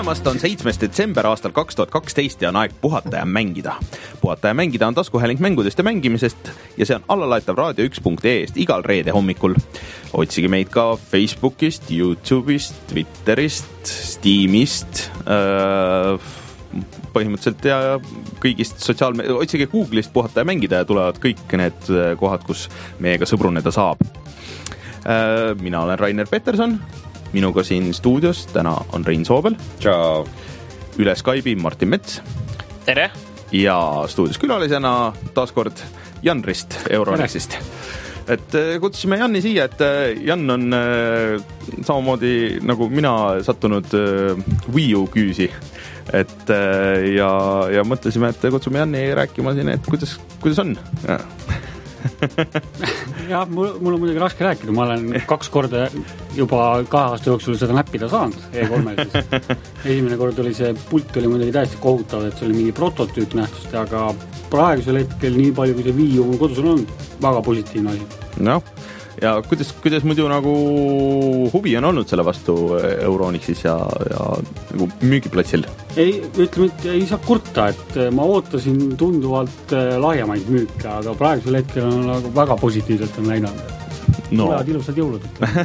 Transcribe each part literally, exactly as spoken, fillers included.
tulemast, on seitsmes detsember aastal kaks tuhat kaksteist ja on aeg puhata ja mängida. Puhata ja mängida on taskuhääling mängudest ja mängimisest ja see on allalaetav raadio üks punkt ee-st igal reede hommikul. Otsige meid ka Facebookist, YouTube'ist, Twitterist, Steamist, põhimõtteliselt ja kõigist sotsiaalme-, otsige Google'ist puhata ja mängida ja tulevad kõik need kohad, kus meiega sõbruneda saab. Mina olen Rainer Peterson. Minuga siin stuudios täna on Rein Soobel. Tšau. Üle Skype'i Martin Mets. Tere. Ja stuudios külalisena taaskord Jan Rist Euronixist. Et kutsusime Janni siia, et Jan on samamoodi nagu mina sattunud Wii U küüsi. Et ja, ja mõtlesime, et kutsume Janni rääkima siin, et kuidas, kuidas on? Ja. ja, mul, mul on muidugi raske rääkida. Ma olen kaks korda juba kahe aasta jooksul seda näppida saanud E kolme. Esimene kord oli see pult oli muidugi täiesti kohutav, et see oli mingi prototüüp nähtust, aga praegusel hetkel nii palju, kui see Wii U kodus on, väga positiivne asi. No, ja kuidas, kuidas muidu nagu huvi on olnud selle vastu Euronixis ja, ja nagu müügiplatsil? Ei, ütleme, et ei saa kurta, et ma ootasin tunduvalt laiemaid müüke, aga praegusel hetkel on nagu väga positiivselt on läinud. No. Tulevad ilusad jõulud.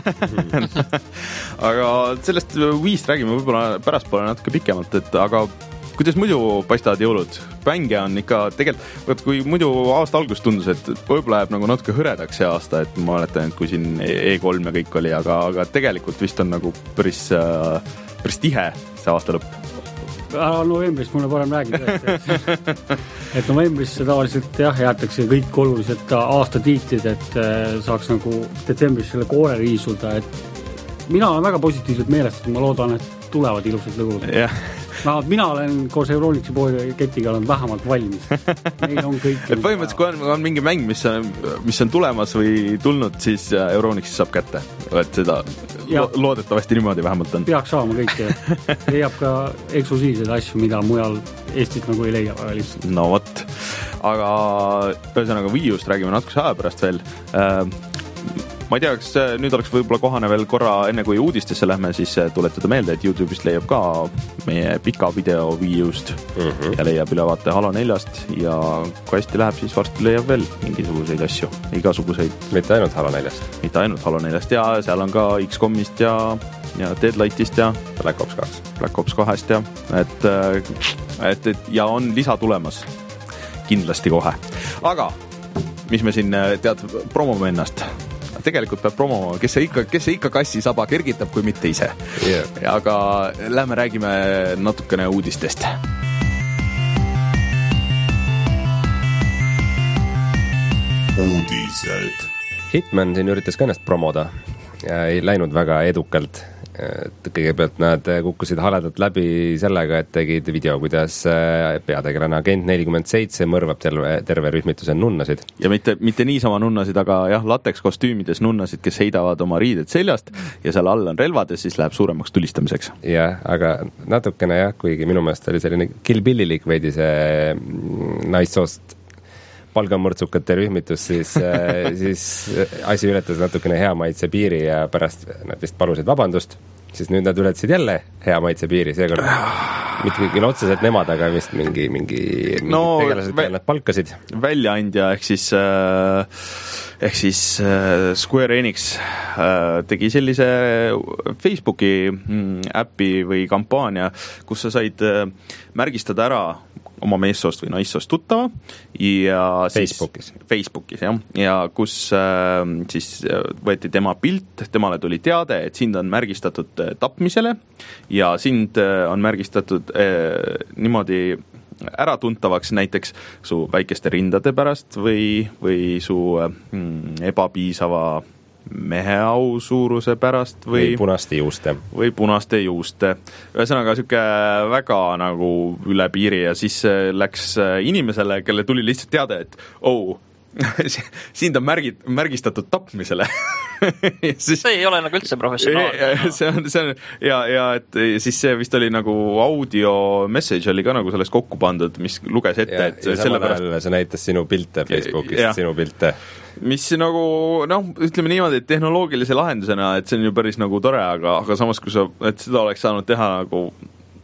Aga sellest Wii'st räägime võib-olla pärastpoole natuke pikemalt, et aga kuidas muidu paistavad jõulud? Mänge on ikka tegelikult, kui muidu aasta algus tundus, et võib-olla jääb nagu natuke hõredaks see aasta, et ma mäletan, et kui siin E kolm ja kõik oli, aga, aga tegelikult vist on nagu päris, päris tihe see aasta lõpp. Ära novembris mulle parem räägida, et, et novembris tavaliselt jah, jäetakse kõik oluliselt aasta tiitlid, et saaks nagu detsembris selle koore riisuda, et mina olen väga positiivselt meelest, ma loodan, et tulevad ilusad lõgud. Jah. No, mina olen koos Euronixi poole ketiga olen vähemalt valmis. Meil on kõik. Et põhimõtteliselt, kui on, on mingi mäng, mis on, mis on tulemas või tulnud, siis Euronixis saab kätte. Et seda lo- loodetavasti niimoodi vähemalt on. Peaks saama kõike. Leiab ka eksklusiivseid asju, mida mujal Eestit nagu ei leia väga lihtsalt. No vot. Aga ühesõnaga Wii U'st räägime natuke aja pärast veel. Ma ei tea, kas nüüd oleks võib-olla kohane veel korra, enne kui uudistesse lähme, siis tuletada meelde, et YouTube'ist leiab ka meie pika video Wii U'st mm-hmm. ja leiab ülevaate Halo neljast ja kui hästi läheb, siis varsti leiab veel mingisuguseid asju, igasuguseid. Mitte ainult Halo neljast. Mitte ainult Halo neljast ja seal on ka X COMist ja, ja Deadlightist ja Black Ops kaks. Black Ops kahest ja et, et, et ja on lisa tulemas kindlasti kohe. Aga mis me siin tead promome ennast? Tegelikult peab promoma, kes see ikka, kes see ikka kassi saba kergitab, kui mitte ise. Yeah. Aga lähme räägime natukene uudistest. Uudised. Hitman siin üritas ka ennast promoda ja ei läinud väga edukalt. Et kõigepealt nad kukkusid haledalt läbi sellega, et tegid video, kuidas peategelane agent nelikümmend seitse mõrvab terve, terve rühmituse nunnasid. Ja mitte, mitte niisama nunnasid, aga jah, lateks kostüümides nunnasid, kes heidavad oma riided seljast ja seal all on relvad ja siis läheb suuremaks tulistamiseks. Jah, aga natukene jah, kuigi minu meelest oli selline Kill Billilik veidi see naissoost palgamõrtsukate rühmitus, siis, siis asi ületas natukene hea maitse piiri ja pärast nad vist palusid vabandust, siis nüüd nad ületasid jälle hea maitse piiri, seekord mitte küll otseselt nemad, aga vist mingi, mingi, mingi no, tegelased vä- nad palkasid. Väljaandja ehk siis, äh, ehk siis äh, Square Enix äh, tegi sellise Facebooki mm, äppi või kampaania, kus sa said äh, märgistada ära oma meessoost või naissoost tuttava ja siis Facebookis, Facebookis jah, ja kus äh, siis võeti tema pilt, temale tuli teade, et sind on märgistatud äh, tapmisele ja sind äh, on märgistatud äh, niimoodi äratuntavaks näiteks su väikeste rindade pärast või, või su äh, ebapiisava meheau suuruse pärast või, või punaste juuste või punaste juuste. Ühesõnaga siuke väga nagu üle piiri ja siis läks inimesele, kelle tuli lihtsalt teada, et oh, sind on märgid, märgistatud tapmisele. siis, see ei ole nagu üldse professionaalne. see on, see on, ja, ja et siis see vist oli nagu audio message oli ka nagu sellest kokku pandud, mis luges ette, ja, et ja selle pärast see näitas sinu pilte Facebookist, ja, sinu pilte. Mis nagu, noh, ütleme niimoodi, et tehnoloogilise lahendusena, et see on ju päris nagu tore, aga, aga samas, kui sa, et seda oleks saanud teha nagu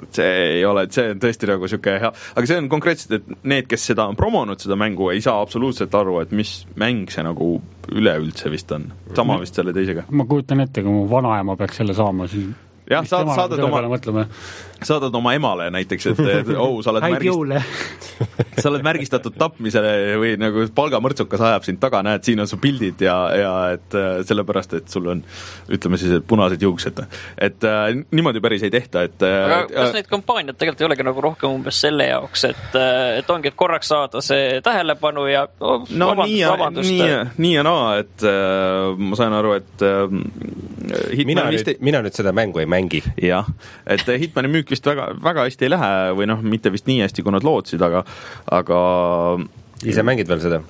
see ei ole, see on tõesti nagu siuke hea, aga see on konkreetselt, et need, kes seda on promonud, seda mängu, ei saa absoluutselt aru, et mis mäng see nagu üleüldse vist on. Sama vist selle teisega. Ma kujutan ette, kui mu vanaema peaks selle saama, siis jah, saad, saadad oma, saadad oma emale näiteks, et, et oh, sa oled, märgist... sa oled märgistatud tapmisele või nagu palgamõrtsukas ajab sind taga, näed, siin on su pildid ja, ja et sellepärast, et sul on, ütleme siis, et punased juuksed. Et äh, niimoodi päris ei tehta, et aga äh, kas neid kampaaniad tegelikult ei olegi nagu rohkem umbes selle jaoks, et, et ongi, et korraks saada see tähelepanu ja oh, no vabandust, nii ja, vabandust. Nii, nii ja naa, et äh, ma sain aru, et äh, mina, nüüd, ei... mina nüüd seda mängu ei mängi. Jah, et Hitmani müük vist väga, väga hästi ei lähe või noh, mitte vist nii hästi, kui nad lootsid, aga, aga ise mängid veel seda?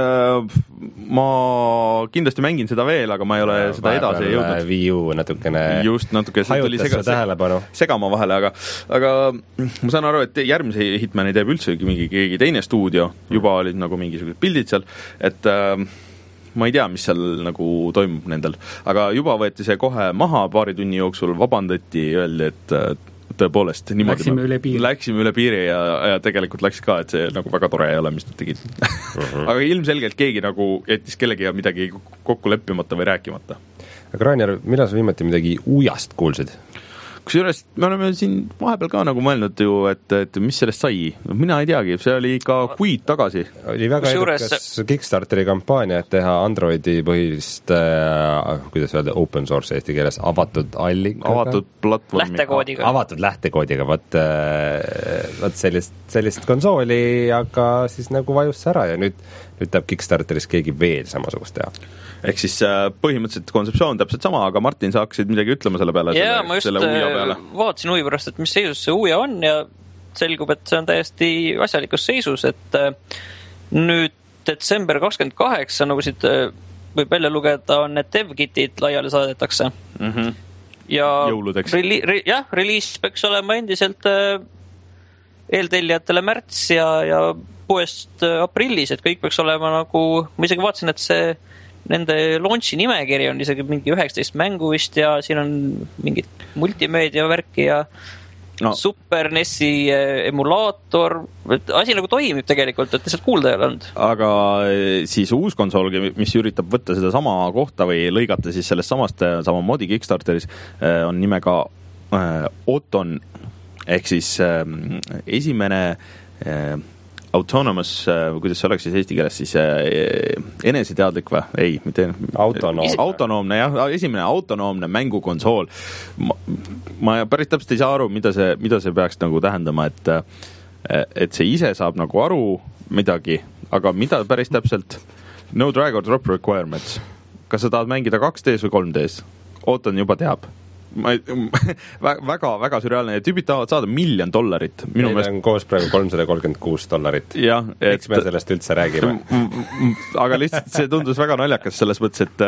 Ma kindlasti mängin seda veel, aga ma ei ole ja, seda edasi jõudnud. Wii U natukene just natuke tuli sega, tähelepanu. segama vahele, aga, aga ma saan aru, et järgmise Hitmani teeb üldse mingi keegi teine stuudio, juba olid nagu mingisugused pildid seal, et äh, ma ei tea, mis seal nagu toimub nendel, aga juba võeti see kohe maha paari tunni jooksul, vabandati, öeldi, et tõepoolest niimoodi läksime üle piiri, läksime üle piiri ja, ja tegelikult läks ka, et see nagu väga tore ei ole, mis nad tegid. uh-huh. Aga ilmselgelt keegi nagu jättis kellegi midagi kokku leppimata või rääkimata. Aga Rainer, millal sa viimati midagi uujast kuulsid? Kusjuures me oleme siin vahepeal ka nagu mõelnud ju, et, et mis sellest sai. Mina ei teagi, see oli ka kuid tagasi. Oli väga edukas juures... Kickstarteri kampaania, et teha Androidi põhilist, äh, kuidas öelda, open source eesti keeles, avatud allikaga. Avatud platvormi. Lähtekoodiga. Avatud lähtekoodiga, võt, võt sellist, sellist konsooli, aga siis nagu vajus ära ja nüüd, nüüd tahab Kickstarteris keegi veel samasugust teha. Ehk siis põhimõtteliselt kontseptsioon täpselt sama, aga Martin, sa hakkasid midagi ütlema selle peale? Jaa, selle, ma just selle vaatasin huvi pärast, et mis seisus see Uja on ja selgub, et see on täiesti asjalikus seisus, et nüüd detsember kakskümmend kaheksa, nagu siit võib välja lugeda, on need dev-kitid laiali saadetakse. Mm-hmm. Ja jõuludeks. Reli- re- jah, reliis peaks olema endiselt eeltellijatele märts ja, ja poest aprillis, et kõik peaks olema nagu, ma isegi vaatasin, et see nende launchi nimekiri on isegi mingi üheksateist mängu vist ja siin on mingid multimeedia värki ja no. Super N E S-i emulaator, asi nagu toimib tegelikult, et lihtsalt kuulda ei ole olnud. Aga siis uus konsool, mis üritab võtta seda sama kohta või lõigata siis sellest samast sama moodi Kickstarteris, on nimega Oton, ehk siis esimene autonomous, kuidas see oleks siis eesti keeles, siis eneseteadlik või? Ei, mitte autonoomne. autonoomne, jah, esimene autonoomne mängukonsool. Ma, ma päris täpselt ei saa aru, mida see, mida see peaks nagu tähendama, et, et see ise saab nagu aru midagi, aga mida päris täpselt? No drag or drop requirements. Kas sa tahad mängida kaks D-s või kolm D-s? Ootan juba teab. Ma ei, väga, väga sürreaalne ja tüübid tahavad saada miljon dollarit. Minu meil on koos praegu kolmsada kolmkümmend kuus dollarit. Ja, et, miks me sellest üldse räägime? Aga lihtsalt see tundus väga naljakas selles mõttes, et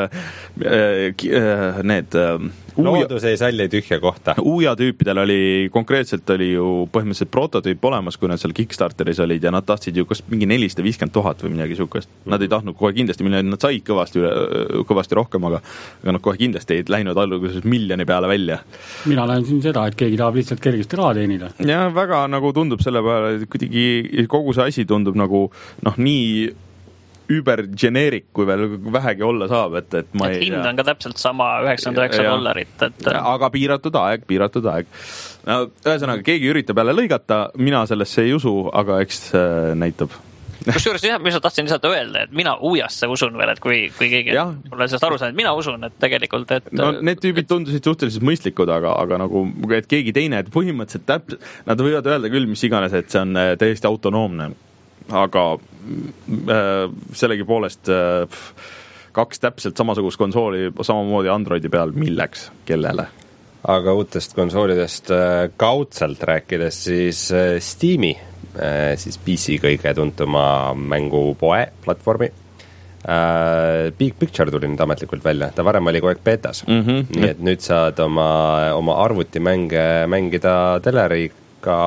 äh, need äh, loodus ei salli tühja kohta. Uja tüüpidel oli, konkreetselt oli ju põhimõtteliselt prototüüp olemas, kui nad seal Kickstarteris olid ja nad tahtsid ju kas mingi nelisada viiskümmend tuhat või midagi sukast. Nad ei tahtnud kohe kindlasti, milline nad said kõvasti, kõvasti rohkem, aga, aga nad kohe kindlasti ei läinud alguses miljoni peale välja. Mina lähen siin seda, et keegi tahab lihtsalt kergesti raha teenida. Ja väga nagu tundub selle peale, et kuidagi kogu see asi tundub nagu noh, nii über-generic, kui veel vähegi olla saab, et, et ma et ei... hind on ka täpselt sama üheksakümmend üheksa dollarit, et... Aga piiratud aeg, piiratud aeg. No, ühesõnaga, keegi üritab jälle lõigata, mina sellesse ei usu, aga eks näitab. Kusjuures, mis ma tahtsin lihtsalt öelda, et mina uujasse usun veel, et kui, kui keegi pole sellest aru saanud, et mina usun, et tegelikult, et... No need tüübid tundusid suhteliselt mõistlikud, aga, aga nagu, et keegi teine, et põhimõtteliselt täp... nad võivad öelda küll, mis iganes, et see on täiesti autonoomne. Aga äh, sellegi poolest äh, kaks täpselt samasugust konsooli samamoodi Androidi peal, milleks, kellele? Aga uutest konsoolidest äh, kaudselt rääkides, siis äh, Steam'i, äh, siis P C kõige tuntuma mängupoe platvormi. Äh, Big Picture tuli nüüd ametlikult välja, ta varem oli kogu aeg betas, mm-hmm. nii et nüüd saad oma, oma arvutimänge mängida teleriga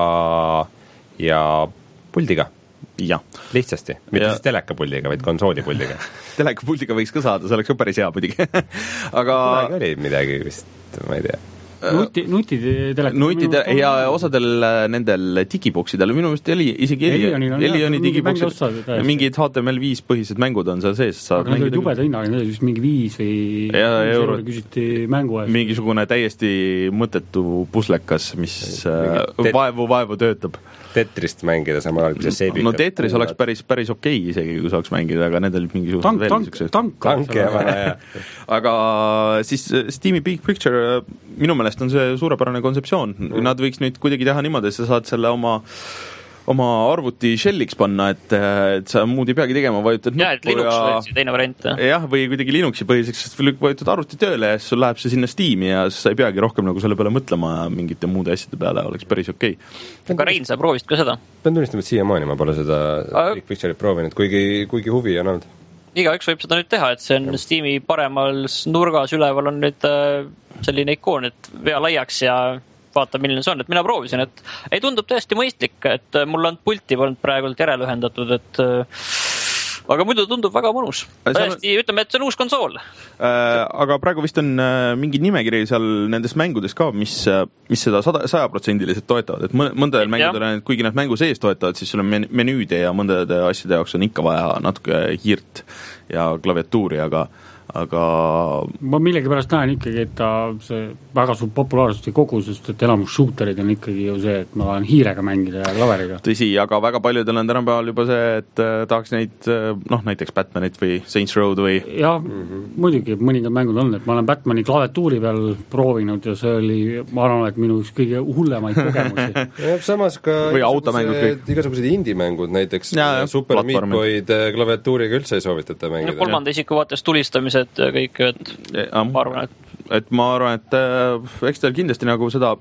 ja puldiga. Ja. Lihtsasti, mitte ja. Siis telekapuldiga, vaid konsoolipuldiga. Telekapuldiga võiks ka saada, see oleks ka päris hea muidugi. Aga... Kunagi oli midagi vist, ma ei tea. nuti, nutitelekad. Nutide ja osadel nendel digiboksidel minu meelest oli isegi Elioni digiboksid, mingid H T M L viis põhised mängud on seal sees. Aga need olid jubeda hinnaga, need olid vist mingi viis või euro küsiti mängu eest. Mingisugune täiesti mõttetu puslekas, mis tet- vaevu, vaevu töötab. Tetrist mängida samal ajal, kui see seebib. No Tetris oleks päris, päris okei isegi, kui saaks mängida, aga need olid mingisugused tank, veel niisugused. Tank, tank, tank, aga siis Steam'i Big Picture minu meelest on see suurepärane kontseptsioon. Mm. Nad võiks nüüd kuidagi teha niimoodi, et sa saad selle oma oma arvuti shelliks panna, et, et sa muud ei peagi tegema, vajutad ja, et Linux ja, või teine variant. Jah, või kuidagi Linuxi põhiseks, sest vajutad arvuti tööle ja siis sul läheb see sinna Steam'i ja sa ei peagi rohkem nagu selle peale mõtlema mingite muude asjade peale, oleks päris okei. Aga Rein, sa proovisid ka seda? Pean tunnistama, et siiamaani ma pole seda Big Picture'it proovinud, kuigi, kuigi huvi on olnud. Igaüks võib seda nüüd teha, et see on Steam'i paremal nurgas üleval on nüüd selline ikoon, et vea laiaks ja vaata, milline see on, et mina proovisin, et ei tundub tõesti mõistlik, et mul on pulti polnud praegult järelühendatud, et aga muidu tundub väga mõnus. Tõesti, on... ütleme, et see on uus konsool. Äh, aga praegu vist on äh, mingi nimekiri seal nendes mängudes ka, mis, mis seda saja protsendiliselt toetavad, et mõndadel mängudel, kuigi nad mängu sees toetavad, siis sul on menüüde ja mõndade asjade jaoks on ikka vaja natuke hiirt ja klaviatuuri, aga aga ma millegi pärast näen ikkagi, et ta see väga suur populaarsust ei kogu, sest et elamus shooterid on ikkagi ju see, et ma olen hiirega mängida ja klaveriga. Tõsi, aga väga paljudel on tänapäeval juba see, et äh, tahaks neid, noh, näiteks Batmanit või Saints Road või jah, mm-hmm. muidugi mõningad mängud on, et ma olen Batmani klaviatuuri peal proovinud ja see oli, ma arvan, et minu üks kõige hullemaid kogemusi. ja samas ka või automängud kõik. Igasugused indie-mängud, näiteks ja, Super Meat Boy'd klaviatuuriga üldse ei soovitata mängida. kolmanda isiku vaates tulistamise et kõik, et ja, ma arvan, et et ma arvan, et äh, eks teil kindlasti nagu seda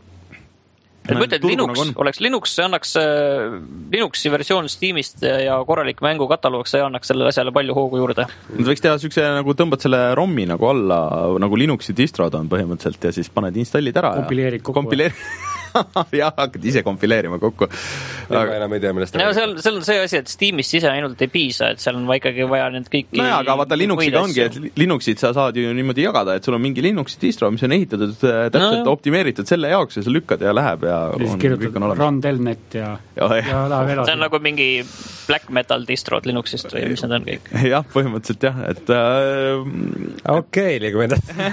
et ma ütlen, et Linux, nagu oleks Linux, see annaks äh, Linuxi versioon Steamist ja korralik mängukataloog, see annaks sellele asjale palju hoogu juurde. Nad võiks teha sükse, nagu tõmbad selle ROM-i nagu alla, nagu Linuxi distrod on põhimõtteliselt ja siis paned installid ära kompileerid kokku. Kompileerid jah, hakkad ise kompileerima kokku. Aga enam ei tea, millest no, seal, seal on see asi, et Steamist ise ainult ei piisa, et seal on ikkagi vaja need kõiki no jah, aga vaata Linuxiga ongi, et Linuxit sa saad ju niimoodi jagada, et sul on mingi Linuxi distro, mis on ehitatud täpselt no, optimeeritud selle jaoks ja sa lükkad ja läheb ja siis on, kirjutad run telnet ja, ja, ja läheb edasi. See on nagu mingi black metal distrod Linuxist või mis need on kõik. jah, põhimõtteliselt jah, et äh... okei, liigume edasi.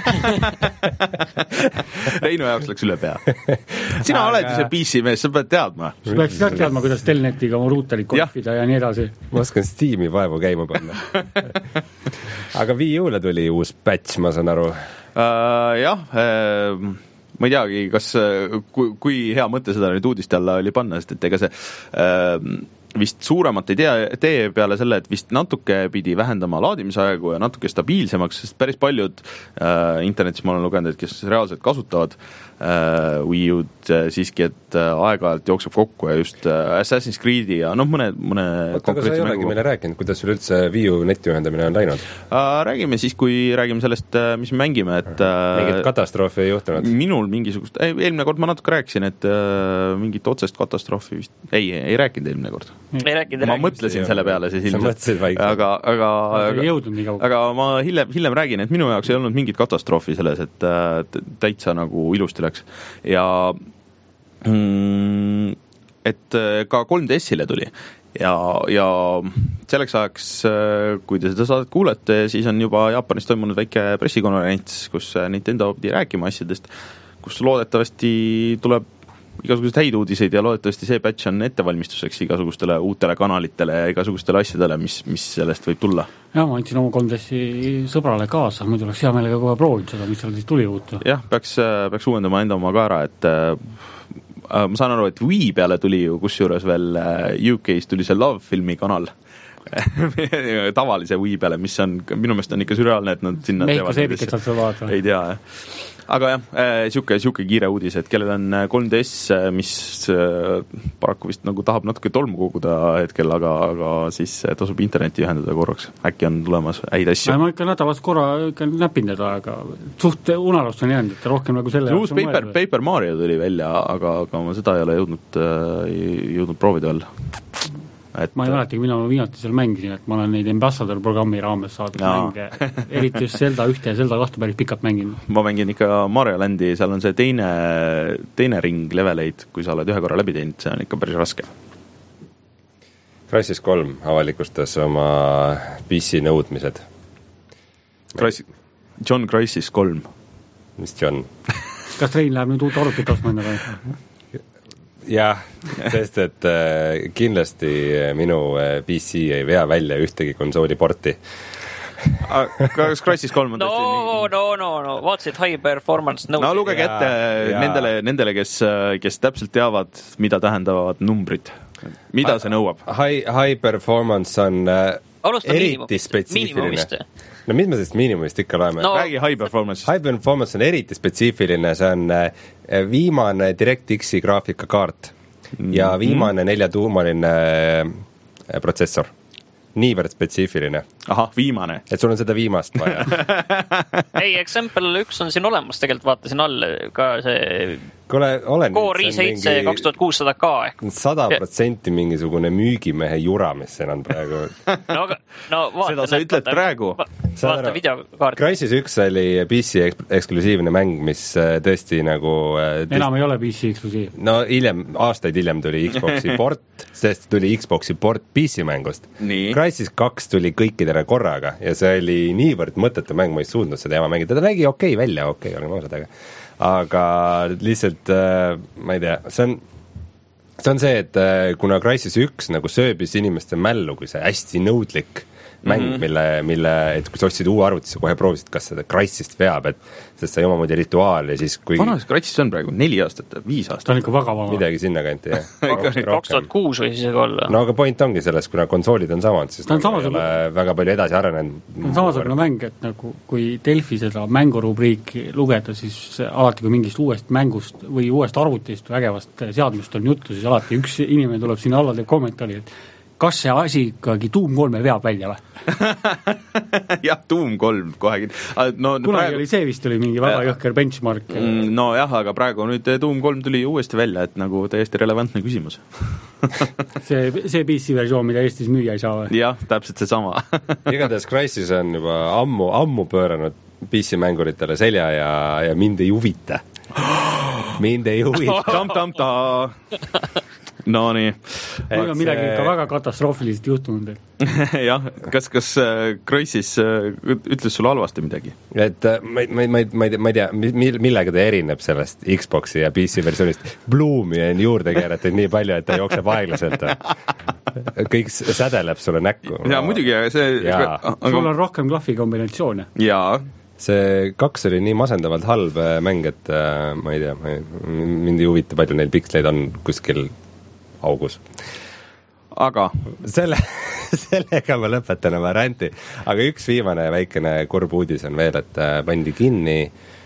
Reinu jaoks läks üle pea. Sina aga... oled ju see P C mees, sa pead teadma. Sa peaks ka teadma, kuidas telnetiga oma ruuterit konfida ja. ja nii edasi. Ma oskan Steam'i vaevu käima panna. aga Wii U-le tuli uus patch, ma saan aru. Uh, jah, uh, ma ei teagi, kas, kui, kui hea mõte seda nüüd uudiste alla oli panna, sest et ega see uh, vist suuremat ei tea, tee peale selle, et vist natuke pidi vähendama laadimisaegu ja natuke stabiilsemaks, sest päris paljud äh, internetis ma olen lugenud, et kes reaalselt kasutavad äh, Wii U-d äh, siiski, et äh, aeg-ajalt jookseb kokku ja just äh, Assassin's Creed'i ja noh, mõne, mõne Oot, aga sa ei olegi meile rääkinud, kuidas sul üldse Wii U netiühendamine on läinud? Äh, räägime siis, kui räägime sellest, äh, mis me mängime, et äh, mingit katastroofi ei juhtunud? Minul mingisugust, eelmine kord ma natuke rääkisin, et äh, mingit otsest katastroofi vist ei, ei rääkinud eelmine kord. Ei rääkinud, ma rääkinud. mõtlesin selle peale siis ilmselt, aga, aga, aga, aga ma hiljem, hiljem räägin, et minu jaoks ei olnud mingit katastroofi selles, et täitsa nagu ilusti läks ja mm, et ka kolm D S-ile tuli ja, ja selleks ajaks, kui te seda saadet kuulete, siis on juba Jaapanis toimunud väike pressikonverents, kus Nintendo pidi rääkima asjadest, kus loodetavasti tuleb igasugused häid uudiseid ja loodetavasti see patch on ettevalmistuseks igasugustele uutele kanalitele ja igasugustele asjadele, mis, mis sellest võib tulla. Ja ma andsin oma kolm D S-i sõbrale kaasa, muidu oleks hea meelega kohe proovinud seda, mis seal siis tuli uuta. jah, peaks, peaks uuendama enda oma ka ära, et äh, ma saan aru, et Wii peale tuli ju kusjuures veel U K-s tuli see Love filmi kanal tavalise Wii peale, mis on, minu meelest on ikka sürreaalne, et nad sinna Mehiko seebiket saad sa vaadata. ei tea, jah. Aga jah, siuke, siuke kiire uudis, et kellel on kolm D S, mis paraku vist nagu tahab natuke tolmu koguda hetkel, aga, aga siis tasub interneti ühendada korraks. Äkki on tulemas häid asju. Ma ikka nädalast korra ikka näpin teda, aga suht unarust on jäänud, et rohkem nagu selle... Uus Paper, Paper Mario tuli välja, aga, aga ma seda ei ole jõudnud, jõudnud proovida veel. et ma ei mäletagi, millal ma viimati seal mängisin, et ma olen neid Ambassador programmi raames saadud no. mänge, eriti just Zelda ühte ja Zelda kahte päris pikalt mänginud. Ma mängin ikka Mario Landi, seal on see teine, teine ring leveleid, kui sa oled ühe korra läbi teinud, see on ikka päris raske. Crysis kolm avalikustas oma P C nõudmised. Crysis, John Crysis kolm. Mis John? Kas Rein läheb nüüd uut arvutit ostma enda või? Jah, sest et äh, kindlasti minu P C ei vea välja ühtegi konsooli porti. Kas Crysis kolm on no, tõesti no, no, no, vaatasid high performance nõud. No lugege ette ja. nendele, nendele kes, kes täpselt teavad, mida tähendavad numbrid. Mida see nõuab? High, high performance on äh, eriti spetsiifiline. No mis me sellest miinimumist ikka loeme? No, räägi high performance. High performance on eriti spetsiifiline, see on äh, viimane DirectX-i graafikakaart ja viimane mm. neljatuumaline äh, protsessor. Niivõrd spetsiifiline. Ahah, viimane. Et sul on seda viimast vaja. Ei, Example üks on siin olemas, tegelikult vaatasin all ka see Kole, olen Core i seitse kaks tuhat kuussada K ehk sada protsenti mingisugune müügimehe jura, mis siin on praegu. no, aga, no, vaata, seda sa ütled vaata, praegu. Va, vaata videokaart. Crysis üks oli P C eksklusiivne mäng, mis tõesti nagu tõesti, enam ei ole P C eksklusiiv. No hiljem, aastaid hiljem tuli Xboxi port, sest tuli Xboxi port P C mängust. Crysis kaks tuli kõikidele korraga ja see oli niivõrd mõttetu mäng, ma ei suutnud seda jama mängida, ta nägi okei okay välja, okei okay,, oleme ausad, aga aga lihtsalt äh, ma ei tea, see on see on see, et äh, kuna Crysis üks nagu sööbis inimeste mällu, kui see hästi nõudlik mäng, mm -hmm. mille, mille, et kui sa ostsid uue arvuti, sa kohe proovisid, kas seda Crysist veab, et sest see omamoodi rituaal ja siis kui vana see Crysis on praegu? Neli aastat, viis aastat? Ta on ikka väga vana. Midagi sinna kanti, jah. kaks tuhat kuus või siis olla. No aga point ongi selles, kuna konsoolid on samad, siis on nagu ei ole väga palju edasi arenenud. Ta on samasugune mäng, et nagu kui Delfi seda mängurubriiki lugeda, siis alati kui mingist uuest mängust või uuest arvutist või ägevast seadmest on juttu, siis alati üks inimene tuleb sinna alla teeb kommentaari, et kas see asi ikkagi Doom kolme veab välja või? jah, Doom kolm kohe. No, kunagi praegu oli see vist oli mingi väga jõhker benchmark. No jah, aga praegu nüüd Doom kolm tuli uuesti välja, et nagu täiesti relevantne küsimus. see, see P C versioon, mida Eestis müüa ei saa või? jah, täpselt see sama. igatahes Crysis on juba ammu, ammu pööranud P C mänguritele selja ja, ja mind ei huvita. mind ei huvita. Tam-tam-ta. No nii. Mul on midagi ikka väga katastroofiliselt juhtunud. jah, kas, kas Crysis ütles sulle halvasti midagi? Et ma, ma, ma, ma, ma ei tea, millega ta erineb sellest Xboxi ja P C versioonist. Bloomi on juurde keeratud nii palju, et ta jookseb aeglaselt. Kõik sädeleb sulle näkku. jaa, muidugi, see ja. Aga... sul on rohkem klahvi kombinatsioone. jaa. See kaks oli nii masendavalt halb mäng, et ma ei tea, mind ei huvita, palju neil piksleid on kuskil augus. Aga selle, sellega ma lõpetan oma ränti. Aga üks viimane väikene kurb uudis on veel, et pandi kinni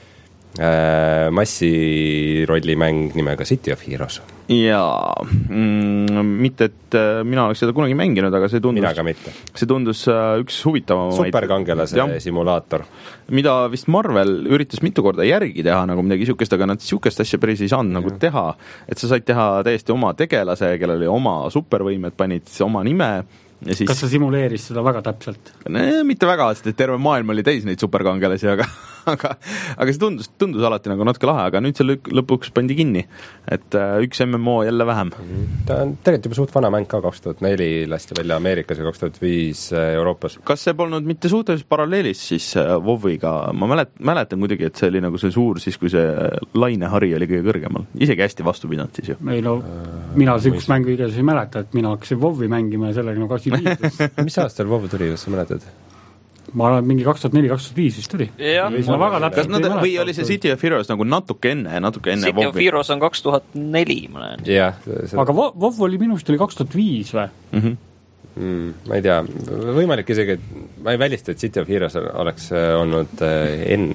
äh, massirollimäng nimega City of Heroes. Jaa, mm, mitte et äh, mina oleks seda kunagi mänginud, aga see tundus, see tundus äh, üks huvitavamaid superkangelase simulaator, mida vist Marvel üritas mitu korda järgi teha, nagu midagi siukest, aga nad siukest asja päris ei saanud nagu teha, et sa said teha täiesti oma tegelase, kellel oli oma supervõimed, panid oma nime. Siis... kas sa simuleeris seda väga täpselt? Nee, mitte väga, sest terve maailm oli täis neid superkangelasi, aga, aga, aga see tundus, tundus alati nagu natuke lahe, aga nüüd see lõpuks pandi kinni, et üks M M O jälle vähem. Ta on tegelikult juba suht vana mäng ka, kaks tuhat neli lasti välja Ameerikas ja kaks tuhat viis Euroopas. Kas see polnud mitte suhteliselt paralleelis siis WoWiga? Ma mälet, mäletan kuidagi, et see oli nagu see suur siis, kui see lainehari oli kõige kõrgemal. Isegi hästi vastu pidanud siis ju. Ei no, mina see üks mäng videos ei mäleta, et mina hakkasin WoWi mängima ja sellega nagu mis aastal WoW tuli, kas sa mäletad? Ma arvan, mingi kaks tuhat neli kaks tuhat viis vist tuli. Nad, või oli see City of Heroes nagu natuke enne, natuke enne City WoW of Heroes on kaks tuhat neli, ma näen. Yeah, see... Aga WoW oli minust oli kaks tuhat viis või? Mm-hmm. Mm, ma ei tea, võimalik isegi, et ma ei välista, et City of Heroes oleks olnud enne,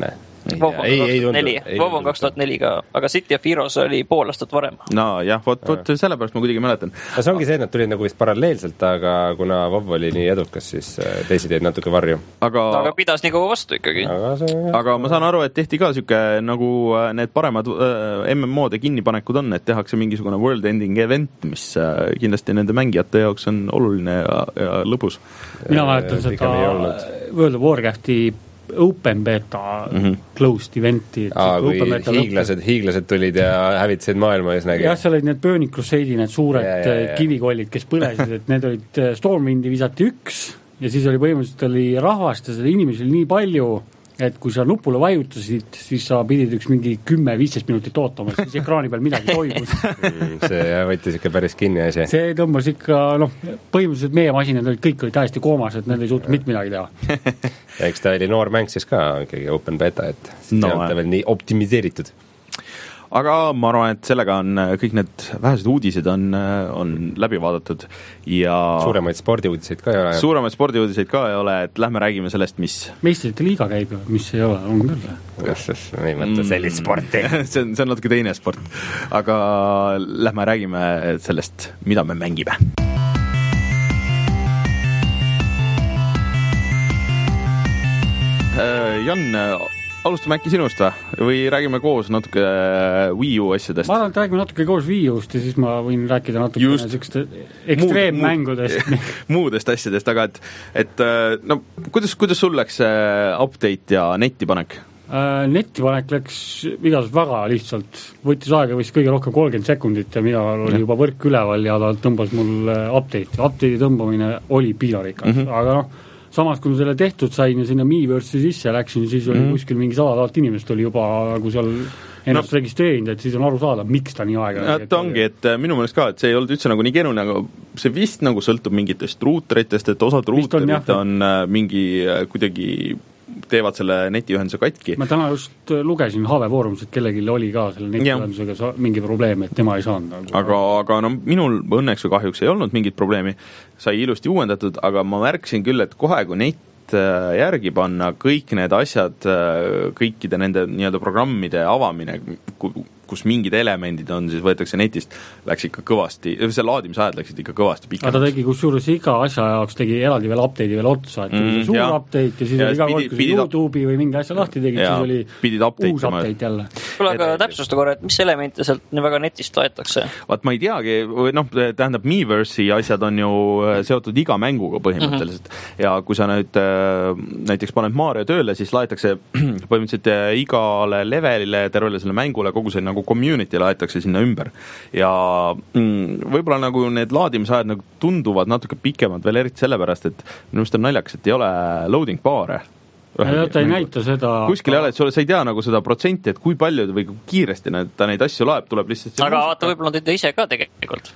WoW on kaks tuhat neli, WoW on kaks tuhat neli ka, aga City of Heroes oli pool aastat varem. No jah, vot, vot sellepärast ma kuidagi mäletan. No see ongi see, et nad tulid nagu vist paralleelselt, aga kuna WoW oli nii edukas, siis teised jäid natuke varju. Aga, aga pidas nii kaua vastu ikkagi. Aga, see, aga ma saan aru, et tehti ka siuke nagu need paremad äh, M M O-de kinnipanekud on, et tehakse mingisugune world ending event, mis äh, kindlasti nende mängijate jaoks on oluline ja, ja lõbus. Mina mäletan seda World of Warcrafti open beta mm-hmm. closed eventi. Aa, kui hiiglased, hiiglased tulid ja hävitasid maailma ees nägi. Jah, seal olid need Burning Crusade'i, need suured ja, ja, ja. kivikollid, kes põlesid, et need olid Stormwindi visati üks ja siis oli põhimõtteliselt oli rahvast ja seda inimesi oli nii palju, et kui sa nupule vajutasid, siis sa pidid üks mingi kümme-viisteist minutit ootama, siis ekraani peal midagi toimus. See võttis ikka päris kinni asi. See tõmbas ikka, noh, põhimõtteliselt meie masinad olid, kõik olid täiesti koomas, et need ei suutnud mitte midagi teha. Eks ta oli noor mäng siis ka ikkagi open beta, et see no, on ta veel nii optimiseeritud. Aga ma arvan, et sellega on kõik need vähesed uudised on, on läbi vaadatud ja suuremaid spordiuudiseid ka ei ole. Suuremaid spordiuudiseid ka ei ole, et lähme räägime sellest, mis meistrite liiga käib, mis ei ole, on küll. Kas ei mõtle sellist sporti? see, on, see on natuke teine sport. Aga lähme räägime sellest, mida me mängime. Jan, alustame äkki sinust või? Või räägime koos natuke Wii U asjadest? Ma arvan, et räägime natuke koos Wii U'st ja siis ma võin rääkida natuke sellist ekstreemmängudest. Muud, muudest asjadest, aga et, et no, kuidas, kuidas sul läks update ja nettipanek? Äh, nettipanek läks igasust väga lihtsalt. Võttis aega vist kõige rohkem kolmkümmend sekundit ja mina oli juba võrk üleval ja ta tõmbas mul update. Update'i tõmbamine oli piinarikas, mm-hmm. aga noh, samas, kui selle tehtud sain ja sinna Miiversi sisse läksin, siis oli mm-hmm. kuskil mingi sada tuhat inimest oli juba nagu seal ennast no, registreerinud, et siis on aru saada, miks ta nii aega. Ja, ta ongi, et minu mõelest ka, et see ei olnud üldse nagu nii keeruline, aga see vist nagu sõltub mingitest ruuteritest, et osad ruuterid on, on mingi kuidagi teevad selle netiühenduse katki. Ma täna just lugesin H V Foorumis, et kellelgi oli ka selle netiühendusega mingi probleem, et tema ei saanud. Nagu. Aga, aga no minul õnneks või kahjuks ei olnud mingit probleemi, sai ilusti uuendatud, aga ma märksin küll, et kohe kui net järgi panna kõik need asjad, kõikide nende nii-öelda programmide avamine, kus mingid elemendid on, siis võetakse netist, läks ikka kõvasti, see laadimisajad läksid ikka kõvasti pikemaks. Aga ta tegi kusjuures iga asja jaoks tegi eraldi veel update'i veel otsa, et mm, suur ja. update ja siis ja oli iga kord, kui YouTube'i või mingi asja lahti tegid, siis oli uus update jälle. Kuule, aga täpsusta korra, et mis elemente sealt nii väga netist laetakse? Vaat ma ei teagi, noh, tähendab Miiversi asjad on ju seotud iga mänguga põhimõtteliselt mm-hmm. ja kui sa nüüd näiteks paned Mario tööle, siis laetakse põhimõtteliselt igale levelile, tervele selle mängule, kogu see nagu community laetakse sinna ümber ja mm, võib-olla nagu need laadimisajad nagu tunduvad natuke pikemad veel eriti sellepärast, et minu arust on naljakas, et ei ole loading baare. Ja ta ei näita seda. Kuskil ei ole, et sa ei tea nagu seda protsenti, et kui palju või kui kiiresti ta neid asju laeb, tuleb lihtsalt aga vaata, võib-olla on teid ise ka tegelikult.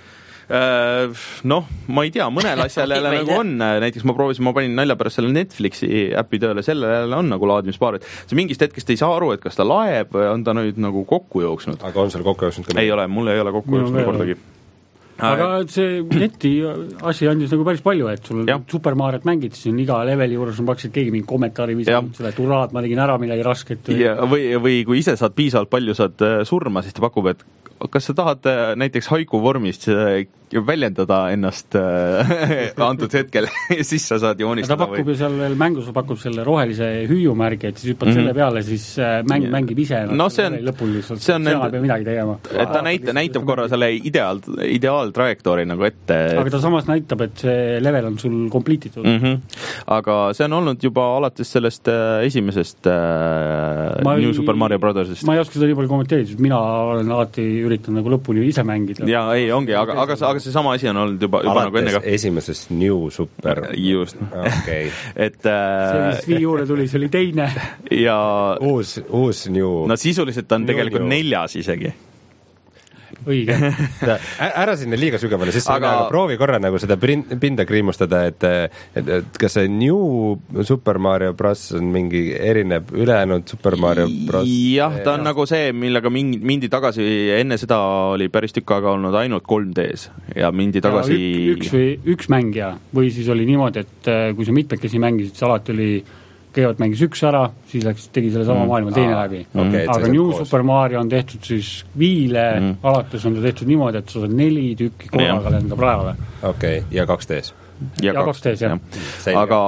Noh, ma ei tea, mõnel asjal jälle nagu on, näiteks ma proovisin, ma panin nalja pärast selle Netflixi äppi tööle, selle jälle on nagu laadimispaar, et see mingist hetkest ei saa aru, et kas ta laeb või on ta nüüd nagu kokku jooksnud. Aga on seal kokku jooksnud ka? Ei ole, mul ei ole kokku jooksnud kordagi. Aga see neti asi andis nagu päris palju, et sul Super Mariot mängid, siis on iga leveli juures on paksid keegi mingi kommentaari visanud selle, et uraad, ma tegin ära midagi rasket. Ja, või, või kui ise saad piisavalt palju saad surma, siis ta pakub, et kas sa tahad näiteks haiku vormist väljendada ennast antud hetkel ja siis sa saad joonistada. Ta pakub või... ju seal veel mängus, pakub selle rohelise hüüumärgi, et siis hüppad mm-hmm. selle peale, siis mäng yeah. mängib ise no, see on, lõpul lihtsalt, see on nende, peab midagi tegema. Et ta näita, näitab korra selle ideaal, ideaaltrajektoori nagu ette. Aga ta samas näitab, et see level on sul kompliititud. Mm-hmm. Aga see on olnud juba alates sellest esimesest äh, New Super Mario Brothersist. Ma ei oska seda nii palju kommenteerida, sest mina olen alati üritanud nagu lõpuni ise mängida. Ja ei, ongi, aga, aga, aga see sama asi on olnud juba, juba nagu ennega. Esimesest New Super. Just. Okay. et, äh, see, mis Wii juurde tuli, see oli teine. Ja uus, uus New. No sisuliselt on new, tegelikult new. Neljas isegi. Õige. Ära sinna liiga sügavale, siis aga... nagu proovi korra nagu seda pinda kriimustada, et, et, et kas see New Super Mario Bros on mingi erineb ülejäänud Super Mario Bros? Jah, ta on ja. Nagu see, millega mindi, mindi tagasi, enne seda oli päris tükk aega olnud ainult kolm D-s ja mindi tagasi... Ja, üks, või, üks mängija või siis oli niimoodi, et kui sa mitmekesi mängisid, siis alati oli kõigepealt mängis üks ära, siis läks, tegi selle sama mm. maailma teine Aa, läbi okay, aga New koos. Super Mario on tehtud siis Wii'le mm. alates on ta tehtud niimoodi, et sa saad neli tükki korraga lendab rajale okei okay., ja kaks D-s ja, ja kaks D-s, jah, jah. aga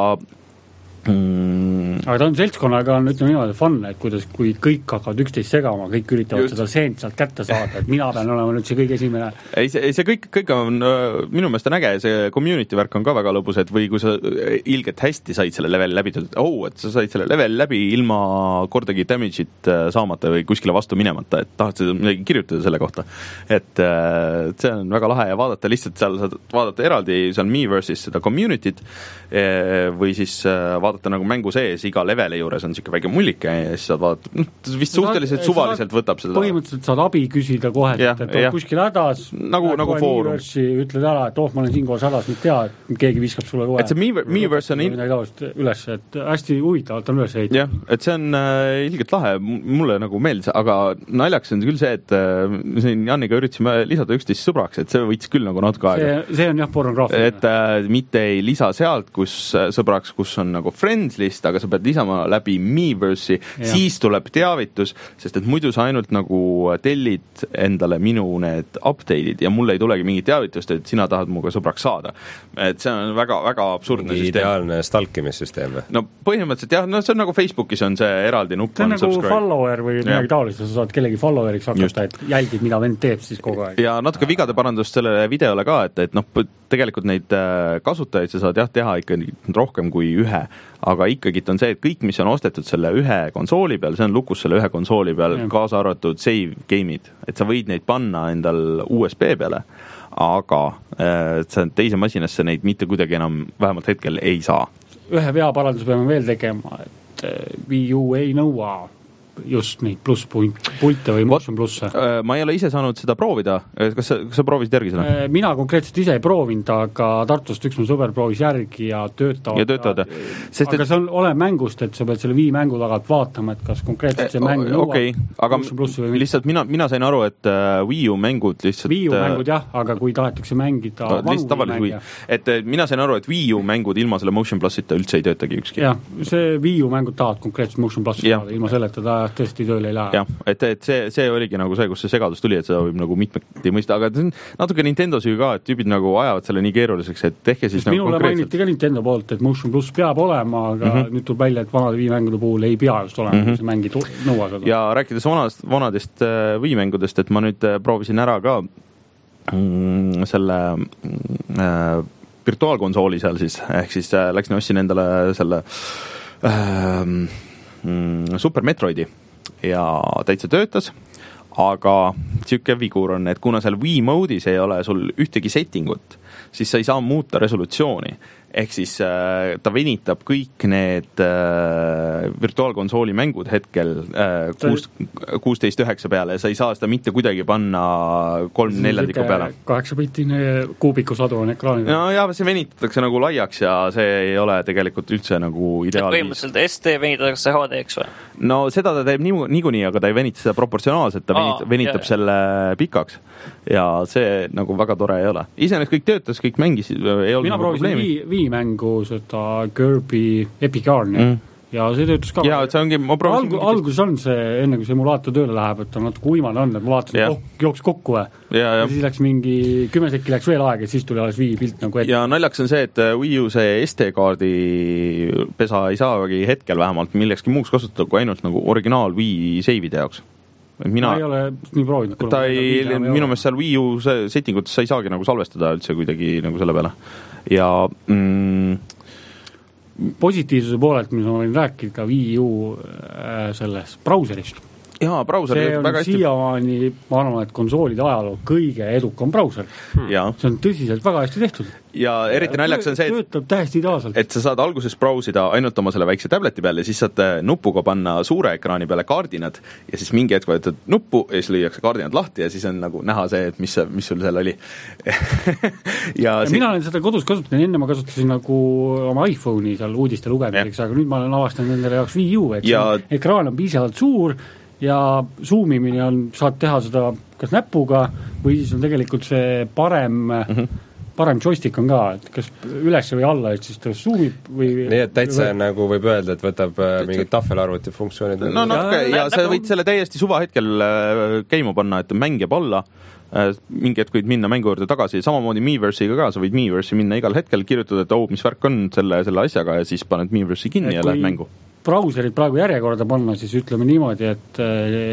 Mm. aga ta on seltskonnaga on, ütleme niimoodi, fun, et kuidas, kui kõik hakkavad üksteist segama, kõik üritavad Just. seda seent sealt kätte saada, et mina pean olema nüüd see kõige esimene. Ei, see, see kõik, kõik on minu meelest on äge, see community värk on ka väga lõbus, et või kui sa ilgelt hästi said selle leveli läbi, et oh, et sa said selle leveli läbi ilma kordagi damage'it saamata või kuskile vastu minemata, et tahad seda midagi kirjutada selle kohta. Et see on väga lahe ja vaadata lihtsalt seal, saad vaadata eraldi seal Miiverse'is seda community't või siis vaadata nagu mängu sees, iga leveli juures on siuke väike mullike ja siis saad vaadata, noh, vist suhteliselt suvaliselt võtab seda. Põhimõtteliselt saad abi küsida kohe, et on kuskil hädas, nagu, nagu foorum. Ütled ära, et oh, ma olen siin koos hädas, nüüd tea, et keegi viskab sulle kohe. Et see Miiverse on üles, et hästi huvitavalt on üles heitud. jah, et see on äh, ilgelt lahe, mulle nagu meeldis, aga naljaks on küll see, et äh, siin Janniga üritasime lisada üksteist sõbraks, et see võiks küll nagu natuke aega. See, see on jah pornograafiline. Et äh, mitte ei lisa sealt, kus äh, sõbraks, kus on nagu friends list, aga sa pead lisama läbi Miiverse'i, siis tuleb teavitus, sest et muidu sa ainult nagu tellid endale minu need update'id ja mulle ei tulegi mingit teavitust, et sina tahad muga sõbraks saada. Et see on väga, väga absurdne süsteem. Ideaalne stalkimissüsteem. No põhimõtteliselt jah, no see on nagu Facebookis on see eraldi nupp. See on nagu subscribe. Follower või midagi taolist, sa saad kellegi followeriks hakata, et jälgid, mida vend teeb siis kogu aeg. Ja natuke vigade parandust sellele videole ka, et, et noh, tegelikult neid kasutajaid sa saad jah teha ikka rohkem kui ühe, aga ikkagi on see, et kõik, mis on ostetud selle ühe konsooli peal, see on lukus selle ühe konsooli peal, ja. Kaasa arvatud save game'id, et sa võid neid panna endal U S B peale, aga äh, teise masinasse neid mitte kuidagi enam vähemalt hetkel ei saa. Ühe veaparandus peame veel tegema, et Wii U ei nõua just neid plusspunte või motion plusse. Ma ei ole ise saanud seda proovida, kas sa, kas sa proovisid järgi seda? Mina konkreetselt ise ei proovinud, aga Tartust üks mu sõber proovis järgi ja töötavad. Ja töötavad, ja, sest aga et... see on ole mängust, et sa pead selle Wii mängu tagant vaatama, et kas konkreetselt see mäng nõuab okay, aga lihtsalt mina, mina sain aru, et Wii U mängud lihtsalt Wii U mängud jah, aga kui tahetakse mängida no, vanu Wii mänge. Et mina sain aru, et Wii U mängud ilma selle motion plusita üldse ei töötagi ükski. Jah, see Wii U mängud tahavad konkreetselt motion plusita, ilma selleta ta tõesti tööle ei lähe. Jah, et, et see, see oligi nagu see, kus see segadus tuli, et seda võib nagu mitmeti mõista, aga natuke Nintendo süü ka, et tüübid nagu ajavad selle nii keeruliseks, et tehke siis nagu minule konkreetselt. Mainiti ka Nintendo poolt, et Motion Plus peab olema, aga mm -hmm. nüüd tuleb välja, et vanade Wii-mängude puhul ei pea just olema, mm -hmm. see mängi nõua seda. Ja rääkides vanast, vanadest äh, Wii-mängudest, et ma nüüd äh, proovisin ära ka mm, selle äh, virtuaalkonsooli seal siis, ehk siis äh, läksin ostsin endale selle äh, mm, Super Metroidi ja täitsa töötas, aga siuke vigur on, et kuna seal Wii mode'is ei ole sul ühtegi settingut, siis sa ei saa muuta resolutsiooni. Ehk siis äh, ta venitab kõik need äh, virtuaalkonsooli mängud hetkel äh, kuusteist üheksa peale ja sa ei saa seda mitte kuidagi panna kolm neljandiku peale. Kaheksapitine kuubikusadu on ekraanil. No jah, see venitatakse nagu laiaks ja see ei ole tegelikult üldse nagu ideaalne. Põhimõtteliselt S D venitatakse H D-ks või? No seda ta teeb niikuinii, aga ta ei venita seda proportsionaalselt, ta Aa, venitab jah, selle pikaks ja see nagu väga tore ei ole. Iseenesest kõik töötas, kõik mängis, ei olnud mina nagu probleemi. Mina mängu seda Kirby Epic Yarni mm. ja see töötas ka. Ja see ongi, ma Algu, algus on see, enne kui see emulaator tööle läheb, et on natuke uimane on, et ma vaatasin, et oh, jooks kokku ja, ja, ja siis läks mingi kümme sekki läks veel aeg, et siis tuli alles Wii pilt nagu ette. Ja naljaks on see, et Wii U see S D-kaardi pesa ei saagi hetkel vähemalt millekski muuks kasutada kui ainult nagu originaal Wii save'ide jaoks. Mina ma ei ole nii proovinud. Ta ei, minu meelest seal Wii U settingutes sa ei saagi nagu salvestada üldse kuidagi nagu selle peale. Ja mm, positiivsuse poolelt, mis ma võin rääkida Wii U äh, selles brauserist. Jaa, brauser see on väga hästi. Siiamaani, ma arvan, et konsoolide ajaloo kõige edukam brauser. Hmm. See on tõsiselt väga hästi tehtud. Ja eriti naljaks on see, et, töötab tähesti ideaalselt. Et sa saad alguses brausida ainult oma selle väikse tableti peale ja siis saad nupuga panna suure ekraani peale kaardinad ja siis mingi hetk võtad nuppu ja siis lüüakse kaardinad lahti ja siis on nagu näha see, et mis, mis sul seal oli. ja ja mina olen seda kodus kasutasin, enne ma kasutasin nagu oma iPhone'i seal uudiste lugemiseks, aga nüüd ma olen avastanud endale jaoks Wii U, et ja ekraan on piisavalt suur ja zoomimine on, saad teha seda kas näpuga või siis on tegelikult see parem mm -hmm. parem joystick on ka, et kas üles või alla, et siis ta zoomib või nii, et täitsa või... nagu võib öelda, et võtab mingid tahvelarvuti funktsioonid. No, no ja, ja sa võid selle täiesti suva hetkel käima panna, et mäng jääb alla, mingi hetk võid minna mängu juurde tagasi, samamoodi Miiversiga ka, sa võid Miiversi minna igal hetkel, kirjutada, et oh, mis värk on selle, selle asjaga ja siis paned Miiversi kinni et ja lähed mängu. Brauserid praegu järjekorda panna, siis ütleme niimoodi, et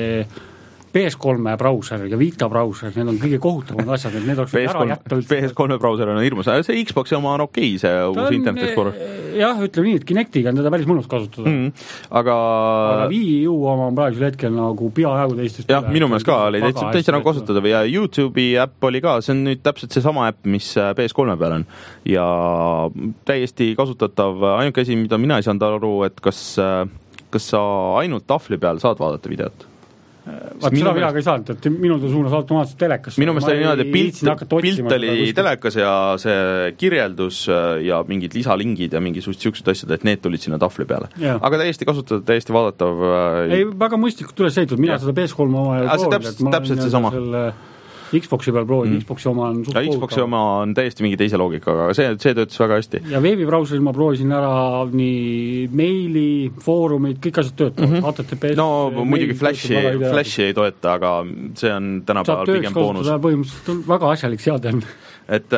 P S kolme brauser ja Vita brauser, need on kõige kohutavamad asjad, et need oleks P S kolm, ära jätta üldse. P S kolme brauser on hirmus, see Xboxi oma on okei, see uus Internet Explorer. Jah, ütleme nii, et Kinectiga on teda päris mõnus kasutada. Mm, aga... aga Wii U oma on praegusel hetkel nagu peaaegu teistest. jah, minu meelest ka oli täitsa, täitsa nagu kasutada ja YouTube'i äpp oli ka, see on nüüd täpselt see sama äpp, mis P S kolme peal on ja täiesti kasutatav, ainuke asi, mida mina ei saanud aru, et kas, kas sa ainult tahvli peal saad vaadata videot? Vaat seda mina ka ei saanud, et minul ta suunas automaatselt telekas. Minu meelest oli niimoodi, pilt, pilt oli telekas ja see kirjeldus ja mingid lisalingid ja mingi siuksed asjad, et need tulid sinna tahvli peale. Ja. Aga täiesti kasutada, täiesti vaadatav. Ei, väga mõistlikult üles heitud, mina ja. seda P S kolme oma ja proovin, et ma täpselt see sama. Selle Xboxi peal proovin, mm. Xboxi oma on suht ja Xboxi oma on täiesti mingi teise loogikaga, aga see, see töötas väga hästi. Ja veebibrauseris ma proovisin ära nii meili, foorumid, kõik asjad töötavad, mm -hmm. H T T P S. No muidugi Flashi, Flashi ei toeta, aga see on tänapäeval pigem boonus. Põhimõtteliselt on väga asjalik seade on. Et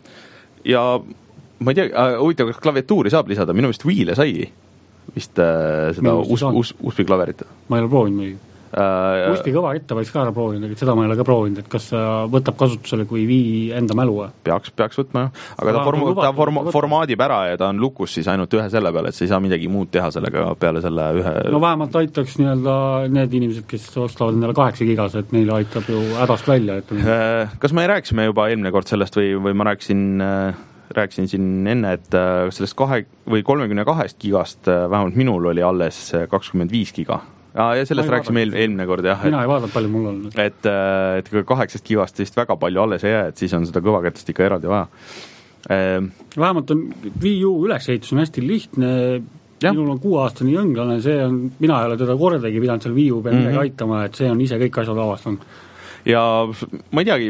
ja ma ei tea, huvitav, kas klaviatuuri saab lisada, minu vist Wii'le sai vist seda U S B klaverit. Ma ei ole proovinud muidugi. Uh, U S B kõva ette võiks ka ära proovinud, et seda ma ei ole ka proovinud, et kas võtab kasutusele kui Wii enda mälu? Peaks, peaks võtma, jah. Aga ta, form, ta form, formaadib ära ja ta on lukus siis ainult ühe selle peale, et sa ei saa midagi muud teha sellega peale selle ühe... No vähemalt aitaks nii-öelda need inimesed, kes ostavad endale kaheksa gigas, et neile aitab ju hädast välja. Et... Uh, kas me rääkisime juba eelmine kord sellest või, või ma rääkisin... Uh... rääkisin siin enne, et sellest kahe või kolmekümne kahest gigast vähemalt minul oli alles kakskümmend viis giga. Ja, ja sellest rääksime eel, eelmine kord, jah. Mina ei vaadanud palju mul on. Et, et kaheksast gigast vist väga palju alles ei jää, et siis on seda kõvakätest ikka eraldi vaja. Vähemalt on Wii U ülesehitus on hästi lihtne, ja. Minul on kuueaastane jõnglane, see on, mina ei ole teda kordagi pidanud seal Wii U peal midagi mm -hmm. aitama, et see on ise kõik asjad avastanud. Ja ma ei teagi,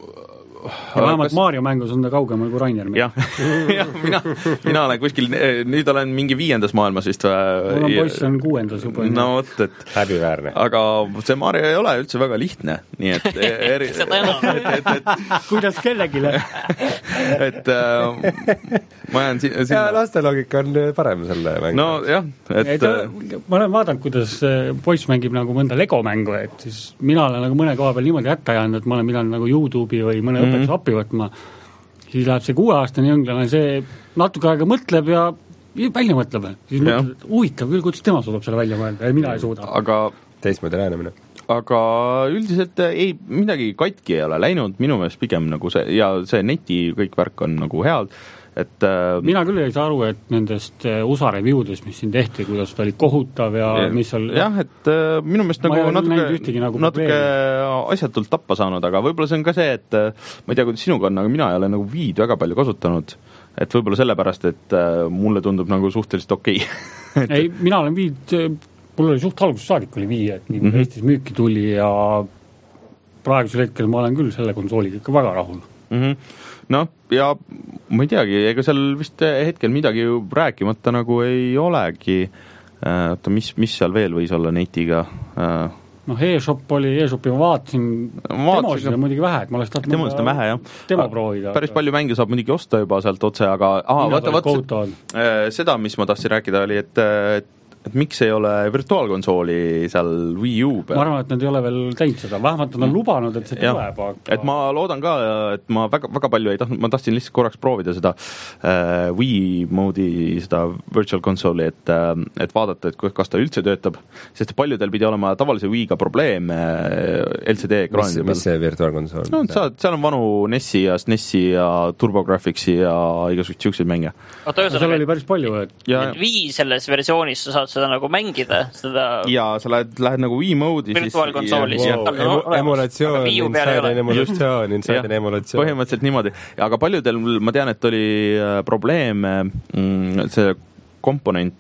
ja vähemalt kas... Mario mängus on ta kaugemal kui Rainer. jah, ja, mina, mina olen kuskil, nüüd olen mingi viiendas maailmas vist. Mul on poiss on kuuendas juba. No vot, et häbiväärne. Aga see Mario ei ole üldse väga lihtne, nii et eri... et, et, et... kuidas kellegile? et äh, ma jään sinna... ja lasteloogika on parem selle mängu. No jah, et... et ma olen vaadanud, kuidas poiss mängib nagu mõnda Lego mängu, et siis mina olen nagu mõne koha peal niimoodi hätta jäänud, et ma olen pidanud nagu YouTube'i või mõne mm -hmm. õpetus appi võtma, siis läheb see kuueaastane jõnglane, see natuke aega mõtleb ja välja mõtleb. Siis mõtleb, et huvitav küll, kuidas tema suudab selle välja mõelda ja mina ei suuda. Aga teistmoodi lähenemine. Aga üldiselt ei, midagi katki ei ole läinud, minu meelest pigem nagu see, ja see neti kõik värk on nagu head, et äh, mina küll ei saa aru, et nendest U S A review'dest, mis siin tehti, kuidas ta oli kohutav ja, ja mis seal jah, et äh, minu meelest nagu natuke, nagu natuke asjatult tappa saanud, aga võib-olla see on ka see, et äh, ma ei tea, kuidas sinuga on, aga mina ei ole nagu Wii'd väga palju kasutanud, et võib-olla sellepärast, et äh, mulle tundub nagu suhteliselt okei okay. ei, mina olen Wii'd, mul oli suht algusest saadik oli Wii, et nii mm -hmm. Eestis müüki tuli ja praegusel hetkel ma olen küll selle konsooliga ikka väga rahul mm. -hmm. No ja ma ei teagi, ega seal vist hetkel midagi rääkimata nagu ei olegi. Oota, mis, mis seal veel võis olla netiga? noh, e-shop oli, e-shopi ma vaatasin, demosid on muidugi vähe, et ma oleks tahtnud demosid on vähe, jah. Demo proovida. Päris palju mänge saab muidugi osta juba sealt otse, aga aha, vaata, vaata, seda, mis ma tahtsin rääkida, oli, et, et et miks ei ole virtuaalkonsooli seal Wii U peal? Ma arvan, et nad ei ole veel teinud seda, vähemalt nad on lubanud, et see ja, tuleb, aga... et ma loodan ka, et ma väga, väga palju ei tahtnud, ma tahtsin lihtsalt korraks proovida seda äh, Wii moodi, seda virtual console'i, et, äh, et vaadata, et kas ta üldse töötab, sest paljudel pidi olema tavalise Wii'ga probleem äh, L C D-ekraanide peal. Mis see virtuaalkonsool? No, sa, seal on vanu Nessi ja S N E S-i ja TurboGrafxi ja igasugused siukseid mänge. seal oli päris palju, et... Ja, et Wii selles versioonis sa saad seda nagu mängida, seda... Ja sa lähed, lähed nagu Wii moodi virtuaalkonsoolis. Wow. Emo, emulatsioon, inside emulatsioon, inside emulatsioon. Põhimõtteliselt niimoodi. Aga paljudel, ma tean, et oli probleem see komponent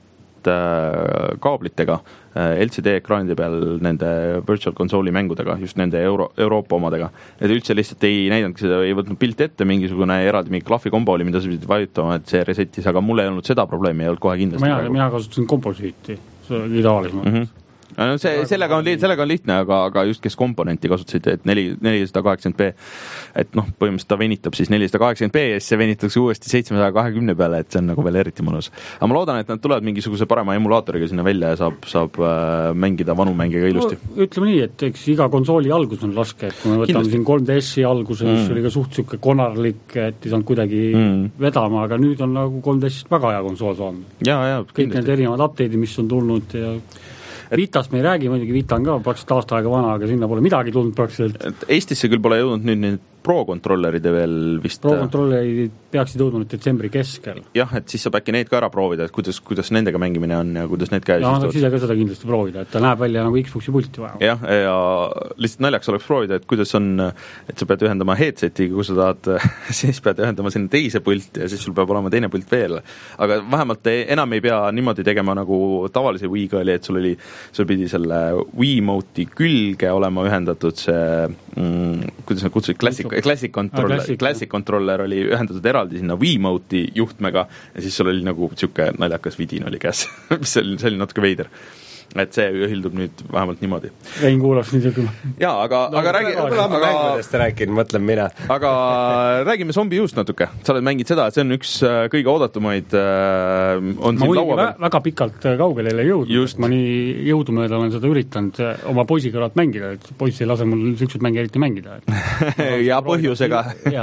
lihtsalt äh, kaablitega äh, L C D-ekraanide peal nende Virtual Console'i mängudega, just nende Euro, Euroopa omadega. Et üldse lihtsalt ei näidanudki seda, ei võtnud pilti ette, mingisugune eraldi mingi klahvikombo oli, mida sa pidid vajutama, et see resetis, aga mul ei olnud seda probleemi, ei olnud kohe kindlasti. Mina, mina kasutasin komposiiti, see oli tavalisem. Mm-hmm. No see, sellega, on, sellega on lihtne, aga, aga just kes komponenti kasutasid, et nelisada kaheksakümmend p, et noh, põhimõtteliselt ta venitab siis nelisada kaheksakümmend p ja siis see venitakse uuesti seitsmesaja kahekümne peale, et see on nagu veel eriti mõnus. Aga ma loodan, et nad tulevad mingisuguse parema emulaatoriga sinna välja ja saab, saab äh, mängida vanu mänge ka ilusti. No, ütleme nii, et eks iga konsooli algus on raske, et kui me võtame Kindlasti. siin kolm D S-i alguses mm. oli ka suht siuke konarlik, et ei saanud kuidagi mm. vedama, aga nüüd on nagu kolm D S-ist väga hea konsool saanud. Ja, ja, kõik kindlasti. Need erinevad update'id, mis on tulnud ja et Vitast me ei räägi, muidugi Vita on ka praktiliselt aasta aega vana, aga sinna pole midagi tulnud praktiliselt. Eestisse küll pole jõudnud nüüd need Pro-kontrolleride veel vist... Pro-kontrollerid peaksid jõudnud detsembri keskel. Jah, et siis saab äkki neid ka ära proovida, et kuidas, kuidas nendega mängimine on ja kuidas need käes ja annaks ise ka seda kindlasti proovida, et ta näeb välja nagu Xboxi pulti vaja. Jah, ja lihtsalt naljaks oleks proovida, et kuidas on, et sa pead ühendama headsetiga, kui sa tahad, siis pead ühendama sinna teise pulti ja siis sul peab olema teine pult veel. Aga vähemalt enam ei pea niimoodi tegema nagu tavalise Wii'ga oli, et sul oli, sul pidi selle Wiimote'i külge olema ühendatud see, mm, kuidas nad kutsusid, klassik Classic Controller, ah, Classic Controller oli ühendatud eraldi sinna Wiimote'i juhtmega ja siis sul oli nagu siuke naljakas vidin oli käes, mis oli, see oli natuke veider. Et see ühildub nüüd vähemalt niimoodi. Rein kuulaks nii küll. Jaa, aga, no, aga räägi... Aga, mängudest räägin, mõtlen mina. Aga räägime Zombie U'st natuke. Sa oled mängid seda, et see on üks kõige oodatumaid on ma siin laua peal. Väga pikalt kaugele ei jõudnud. Just. Ma nii jõudumööda olen seda üritanud oma poisi kõrvalt mängida, et poiss ei lase mul siuksed mänge eriti mängida. ja põhjusega.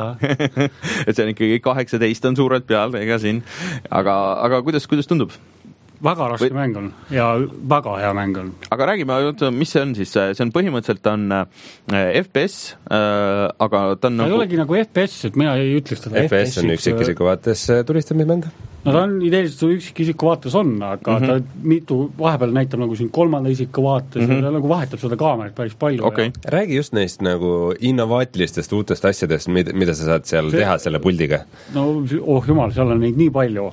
et see on ikkagi kaheksateist on suurelt peal, ega siin. Aga, aga kuidas, kuidas tundub? Väga raske Või... mäng on ja väga hea mäng on. Aga räägime, mis see on siis? See on põhimõtteliselt on F P S, aga ta on ta nagu... ei olegi nagu F P S, et mina ei ütleks seda F P S on üksikisiku vaates turistamismäng. No ta on ideeliselt üksikisiku vaates on, aga mm -hmm. ta mitu vahepeal näitab nagu siin kolmanda isiku vaates mm -hmm. ja ta nagu vahetab seda kaamerat päris palju. Okay. Ja... Räägi just neist nagu innovaatilistest uutest asjadest, mida sa saad seal see... teha selle puldiga. No oh jumal, seal on neid nii palju.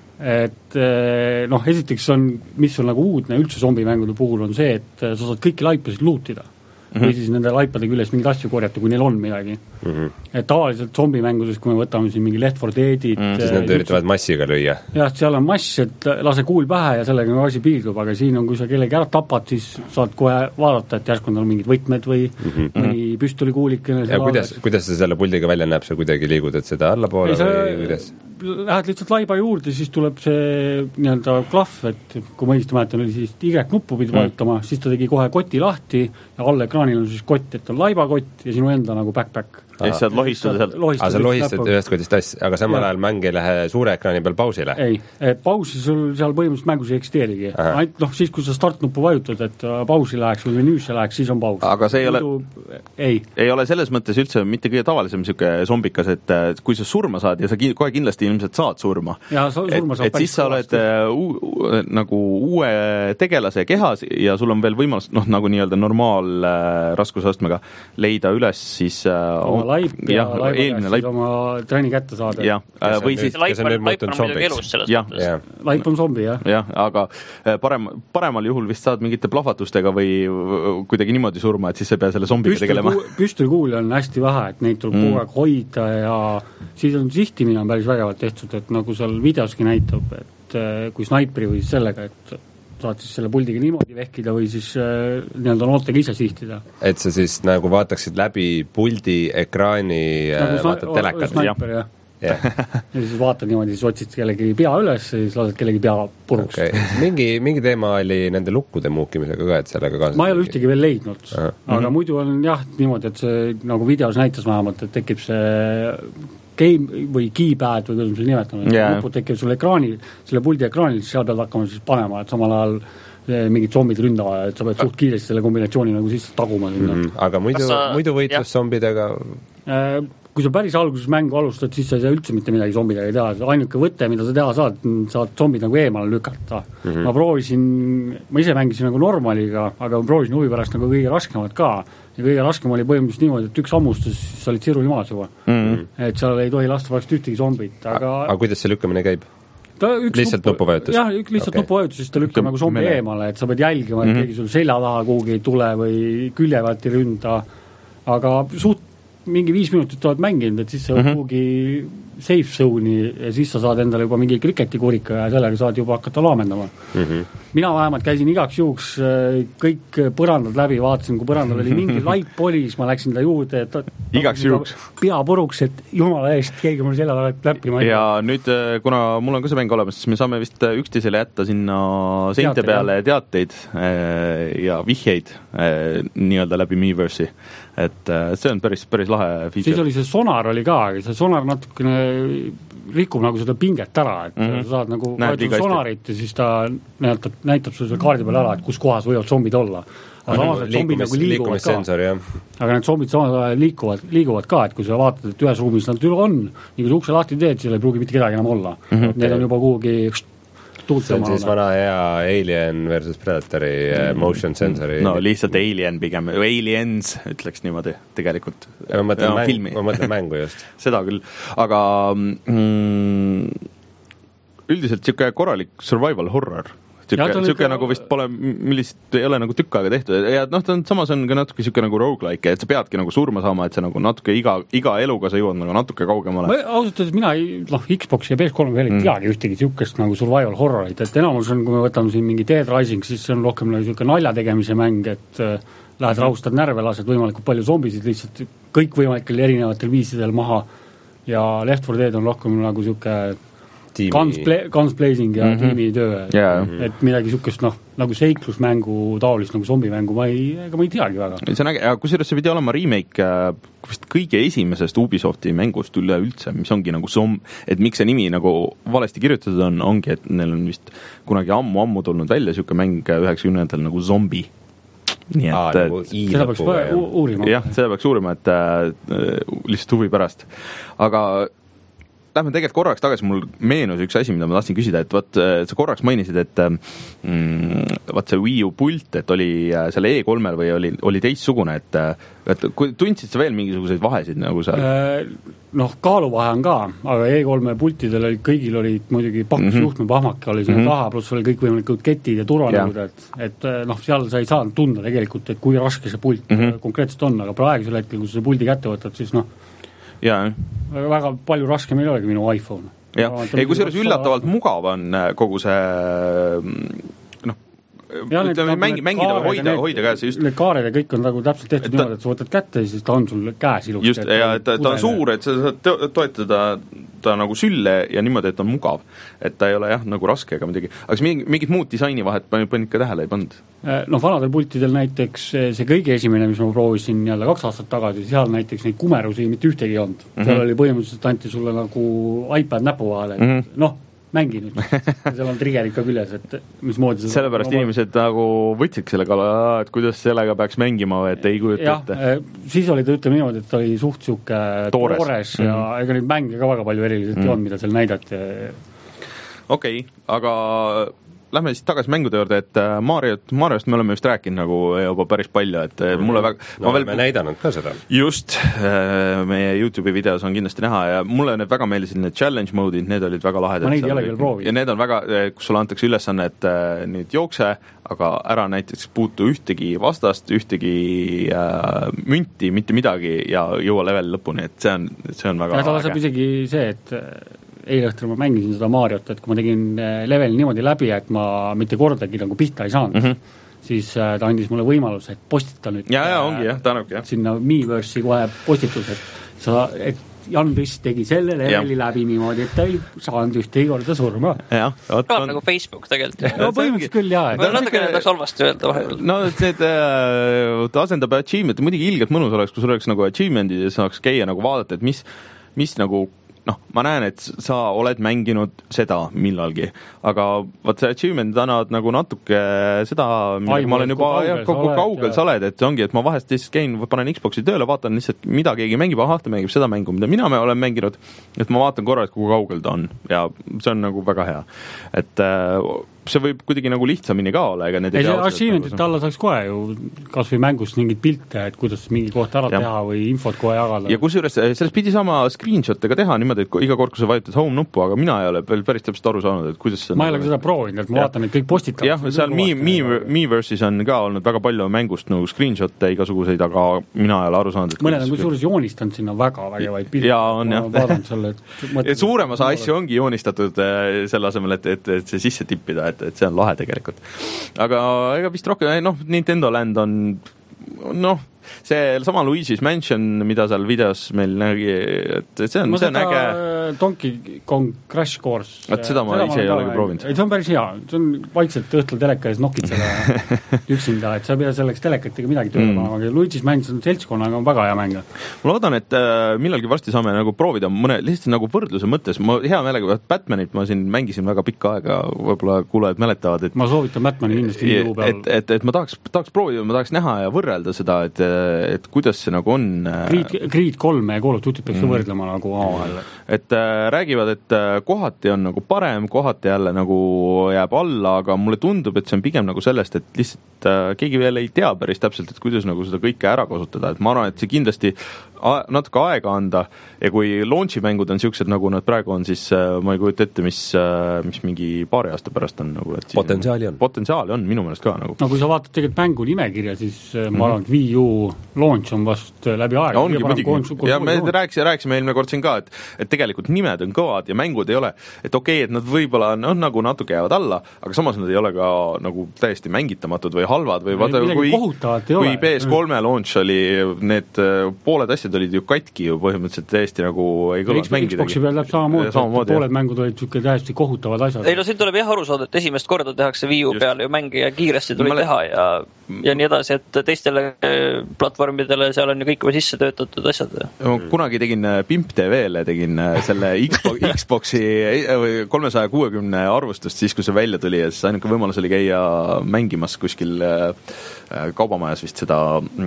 Et noh, esiteks on, mis on nagu uudne üldse zombimängude puhul on see, et sa saad kõiki laipasid lootida mm-hmm. või siis nende laipade küljes mingeid asju korjata, kui neil on midagi mm-hmm. et tavaliselt zombimängudes, kui me võtame siin mingi Left four Dead'id mm, siis nad üritavad massiga lüüa. Jah, seal on mass, et lase kuul pähe ja sellega nagu asi piildub, aga siin on, kui sa kellegi ära tapad, siis saad kohe vaadata, et järsku on mingid võtmed või mm-hmm. mõni püstolikuulikene ja kuidas, kuidas see selle puldiga välja näeb, sa kuidagi liigud, et seda allapoole Ei, või kuidas? Lähed lihtsalt laiba juurde, siis tuleb see nii-öelda klahv, et kui ma õigesti mäletan, oli siis Y-nuppu pidi vajutama mm., siis ta tegi kohe koti lahti ja alla ekraanil on siis kott, et on laibakott ja sinu enda nagu backpack. Ja siis saad lohistada sealt. Aga sa lohistad ühest kotist asja, aga samal ajal mäng ei lähe suure ekraani peal pausile? Ei, pausi sul seal põhimõtteliselt mängus ei eksisteerigi. Ainult noh, siis kui sa startnuppu vajutad, et pausi läheks või menüüsse läheks, siis on paus. Aga see ei Muidu, ole, ei. ei ole selles mõttes üldse mitte kõige tavalisem siuke zombikas, et kui sa surma saad ja sa kohe kindlasti ilmselt saad surma. Ja, surma et, et siis sa oled u, u, nagu uue tegelase kehas ja sul on veel võimalus, noh, nagu nii-öelda normaal äh, raskusastmega leida üles siis äh, laip ja, ja eelmine laip oma trenni kätte saada. Ja, või siis laip on, laip on midagi elus selles ja, mõttes. Ja. Laip on zombi, jah. jah, aga parem, paremal juhul vist saad mingite plahvatustega või kuidagi niimoodi surma, et siis sa ei pea selle zombiga Püstul tegelema. Püstolikuuli on hästi vähe, et neid tuleb mm. kogu aeg hoida ja siis on sihtimine on päris vägevalt tehtud, et nagu seal videoski näitab, et kui snaipri või sellega, et saad siis selle puldiga niimoodi vehkida või siis äh, nii-öelda noortega ise sihtida. Et sa siis nagu vaataksid läbi puldi ekraani nagu äh, vaatad telekat. Snaiper, jah. Yeah. ja siis vaatad niimoodi, siis otsid kellegi pea üles ja siis lased kellegi pea puruks. Okay. Mingi, mingi teema oli nende lukkude muukimisega ka, et sellega kaasa... Ma ei ole ühtegi veel leidnud, uh -huh. aga mm-hmm. muidu on jah niimoodi, et see nagu videos näitas vähemalt, et tekib see game või keypad või kuidas me seda nimetame, yeah. nupud tekivad sulle ekraanil, selle puldi ekraanil, siis seal pead hakkama siis panema, et samal ajal mingid zombid ründavad, et sa pead suht kiiresti selle kombinatsiooni nagu sisse taguma sinna. Mm -hmm. Aga muidu, sa... muidu võitlus zombidega? Äh, kui sa päris alguses mängu alustad, siis sa ei saa üldse mitte midagi zombidega teha, ainuke võte, mida sa teha saad, saad zombid nagu eemale lükata. Mm -hmm. Ma proovisin, ma ise mängisin nagu normaliga, aga ma proovisin huvi pärast nagu kõige raskemat ka. Ja kõige raskem oli põhimõtteliselt niimoodi, et üks ammustus, siis sa olid siruli maas juba. Mm -hmm. Et seal ei tohi lasta pärast ühtegi zombit, aga... Aga kuidas see lükkamine käib? lihtsalt nupu, nupuvajutus? jah, lihtsalt okay. nupuvajutus, siis ta lükkab nagu zombi mele. Eemale, et sa pead jälgima, et mm -hmm. keegi sul selja taha kuhugi ei tule või külje pealt ei ründa, aga suht mingi viis minutit oled mänginud, et siis sa mm -hmm. kuhugi safe zone'i ja siis sa saad endale juba mingi kriketikurika ja sellega saad juba hakata laamendama mm. -hmm. mina vähemalt käisin igaks juhuks kõik põrandad läbi, vaatasin, kui põrandal oli mingi laip oli, siis ma läksin ta juurde, et igaks juhuks pea puruks, et jumala eest keegi mul selle taga läppima. Ja nüüd, kuna mul on ka see mäng olemas, siis me saame vist üksteisele jätta sinna seinte Teate, peale jah. teateid ja vihjeid nii-öelda läbi Miiversi. Et see on päris, päris lahe feature. Siis oli see sonar oli ka, see sonar natukene rikub nagu seda pinget ära, et mm -hmm. sa saad nagu vajutada sonarit ja siis ta näitab, näitab sulle kaardi peal ära, et kus kohas võivad zombid olla. Aga samas need zombid nagu liiguvad ka. Aga need zombid samas liikuvad, liiguvad ka, et kui sa vaatad, et ühes ruumis nad üle on, nii kui sa ukse lahti teed, siis ei pruugi mitte kedagi enam olla. Mm -hmm. Need on juba kuhugi see on siis vana hea Alien versus Predatori mm. motion sensori. No lihtsalt Alien pigem, Aliens ütleks niimoodi tegelikult. Ma mõtlen, ja, mäng, ma mõtlen mängu just. Seda küll, aga mm, üldiselt siuke korralik survival horror. Siuke, siuke nagu vist pole, millist ei ole nagu tükk aega tehtud ja noh, ta on, samas on ka natuke siuke nagu roguelike, et sa peadki nagu surma saama, et sa nagu natuke iga, iga eluga sa jõuad nagu natuke kaugemale. Ma ausalt öeldes mina ei, noh, Xbox ja P S kolm veel ei mm. teagi ühtegi siukest nagu survival horrorit, et enamus on, kui me võtame siin mingi Dead Rising, siis see on rohkem nagu siuke nalja tegemise mäng, et äh, lähed mm. rahustad närve, lased võimalikult palju zombisid lihtsalt kõikvõimalikel erinevatel viisidel maha ja Left four Dead on rohkem nagu siuke Guns, pla- guns blazing ja mm -hmm. tiimitöö, yeah. et midagi siukest, noh, nagu seiklusmängu taolist nagu zombimängu ma ei, ega ma ei teagi väga. See on äge, ja kusjuures see pidi olema remake vist kõige esimesest Ubisofti mängust üleüldse, mis ongi nagu zom-, et miks see nimi nagu valesti kirjutatud on, ongi, et neil on vist kunagi ammu-ammu tulnud välja siuke mäng üheksakümnendatel nagu Zombi. Nii et Aa, nagu seda peaks uurima. Jah, seda peaks uurima, et äh, lihtsalt huvi pärast. Aga lähme tegelikult korraks tagasi, mul meenus üks asi, mida ma tahtsin küsida, et võt, sa korraks mainisid, et mm, võt see Wii U pult, et oli selle E kolmel või oli, oli teistsugune, et, et kui tundsid sa veel mingisuguseid vahesid nagu sa? Noh, kaaluvahe on ka, aga E kolme pultidel oli, kõigil olid muidugi pakkus mm -hmm. juhtmepahmake oli selle mm -hmm. taha, pluss oli kõikvõimalikud ketid ja turvanõud, et, et noh, seal sa ei saanud tunda tegelikult, et kui raske see pult mm -hmm. konkreetselt on, aga praegusel hetkel, kui sa see puldi kätte võtad, siis noh, jaa. Väga palju raskem ei olegi minu iPhone. Jah, ei kusjuures üllatavalt mugav on kogu see noh, ütleme, mängi, mängida või hoida, hoida käes just. Need kaared ja kõik on nagu täpselt tehtud niimoodi, et sa võtad kätte ja siis ta on sul käes ilusti. Just, ja ta, ta on suur, et sa saad toetada ta nagu sülle ja niimoodi, et ta on mugav. Et ta ei ole jah, nagu raske ega midagi. Aga mingit, mingit muud disaini vahet panid ka tähele, ei pannud? No vanadel pultidel näiteks see kõige esimene, mis ma proovisin jälle kaks aastat tagasi, seal näiteks neid kumerusi mitte ühtegi ei olnud. Mm -hmm. seal oli põhimõtteliselt anti sulle nagu iPad näpu vahele, et mm -hmm. noh, mängi nüüd. seal on triggerid ka küljes, et mismoodi seda sellepärast inimesed nagu võtsid selle kala, et kuidas sellega peaks mängima, et ei kujuta ette. Siis oli ta, ütleme niimoodi, et ta oli suht siuke toores, toores ja mm -hmm. ega neid mänge ka väga palju eriliselt mm -hmm. ei olnud, mida seal näidati. Okei, okay, aga lähme siis tagasi mängude juurde, et Mariot, Mariost me oleme just rääkinud nagu juba päris palju, et mm-hmm. mulle väga no, ma veel me näidanud ka seda. Just, meie YouTube'i videos on kindlasti näha ja mulle need väga meeldisid, need challenge mode'id, need olid väga lahedad. Ma neid ei ole küll proovinud. Ja need on väga, kus sulle antakse ülesanne, et nüüd jookse, aga ära näiteks puutu ühtegi vastast, ühtegi äh, münti, mitte midagi ja jõua level lõpuni, et see on, see on väga ja ta laseb isegi see, et eile õhtul ma mängisin seda Mariot, et kui ma tegin leveli niimoodi läbi, et ma mitte kordagi nagu pihta ei saanud, mm -hmm. siis ta andis mulle võimaluse, et postita nüüd ja, ja, ongi, jah, tänuk, jah. sinna Miiversi kohe postitus, et sa, et Jan Pist tegi selle leveli ja. läbi niimoodi, et ta ei saanud ühtegi korda surma. Kõlab on... nagu Facebook tegelikult. no põhimõtteliselt küll, jaa. Natuke peaks halvasti öelda vahepeal. No need äh, asendab achievement, muidugi ilgelt mõnus oleks, kui sul oleks nagu achievement'id ja saaks käia nagu vaadata, et mis, mis nagu noh, ma näen, et sa oled mänginud seda millalgi, aga vaat see achievement annavad nagu natuke seda, millega ma olen juba kaugel, kogu kaugel sa oled, et ongi, et ma vahest lihtsalt käin, panen Xboxi tööle, vaatan lihtsalt, mida keegi mängib, ahah, ta mängib seda mängu, mida mina me olen mänginud, et ma vaatan korra, et kui kaugel ta on ja see on nagu väga hea. Et äh, see võib kuidagi nagu lihtsamini ka olla, ega need ei, see achievement'ite alla saaks kohe ju kas või mängust mingid pilte, et kuidas mingi koht ära ja. teha või infot kohe jagada. Ja kusjuures sellest pidi sama screenshot'e ka teha niimoodi, et iga kord, kui sa vajutad home nuppu, aga mina ei ole veel päris täpselt aru saanud, et kuidas see ma ei ole seda proovinud, et ma ja. vaatan, et kõik postitavad. jah, seal Miiverse'is on ka olnud väga palju mängust nagu screenshot'e igasuguseid, aga mina ei ole aru saanud, et mõned on kusjuures joonistanud sinna väga vägevaid pilte. jaa, on jah. vaadanud selle, et suurem osa asju ongi joonistatud selle asemel, et, et, et see sisse tippida, et, et see on lahe tegelikult. aga ega vist rohkem, noh, Nintendo Land on noh, see sama Luigi's Mansion, mida seal videos meil nägi, et see on, see on äge. Donkey Kong Crash Course. Et seda ma ise ei olegi proovinud. See on päris hea, see on vaikselt õhtul teleka ees nokid seda üksinda, et sa ei pea selleks telekatega midagi tööle, mm. aga Luigi's Mansion seltskonnaga on väga hea mäng. Ma loodan, et äh, millalgi varsti saame nagu proovida mõne, lihtsalt nagu võrdluse mõttes, ma hea meelega, Batmanit ma siin mängisin väga pikka aega, võib-olla kuulajad mäletavad, et ma soovitan Batmani kindlasti et, et, et, et ma tahaks, tahaks proovida, ma tahaks näha ja võrrelda seda, et et kuidas see nagu on Creed, Creed kolme ja Call of Duty peaks mm. võrdlema nagu omavahel. Et äh, räägivad, et äh, kohati on nagu parem, kohati jälle nagu jääb alla, aga mulle tundub, et see on pigem nagu sellest, et lihtsalt äh, keegi veel ei tea päris täpselt, et kuidas nagu seda kõike ära kasutada, et ma arvan, et see kindlasti a- natuke aega anda ja kui launchi mängud on siuksed, nagu nad praegu on, siis äh, ma ei kujuta ette, mis, äh, mis mingi paari aasta pärast on nagu, et potentsiaali on. Potentsiaali on minu meelest ka nagu. No kui sa vaatad tegelikult mängu nimekirja, siis äh, ma arvan, et Wii U launch on vast läbi aega. Ja ongi muidugi. Ja me rääkisime, rääkisime eelmine kord siin ka, et, et tegelikult nimed on kõvad ja mängud ei ole, et okei, okay, et nad võib-olla on, on nagu natuke jäävad alla, aga samas nad ei ole ka nagu täiesti mängitamatud või halvad või vaata, kui, kui P S kolme launch oli, need pooled asjad olid ju katki ju põhimõtteliselt täiesti nagu ei kõlanud mängidagi. Xboxi peal läheb samamoodi, samamoodi pooled mängud olid niisugune täiesti kohutavad asjad. Ei no siin tuleb jah aru saada, et esimest korda tehakse Wii U Just. Peale ju mänge ja kiiresti tuli Male... teha ja ja nii edasi, et teistele platvormidele seal on ju kõik või sisse töötatud asjad. Ma kunagi tegin Pimp T V-le, tegin selle Xbox, Xboxi kolmesaja kuuekümne arvustust siis, kui see välja tuli ja siis ainuke võimalus oli käia mängimas kuskil kaubamajas vist seda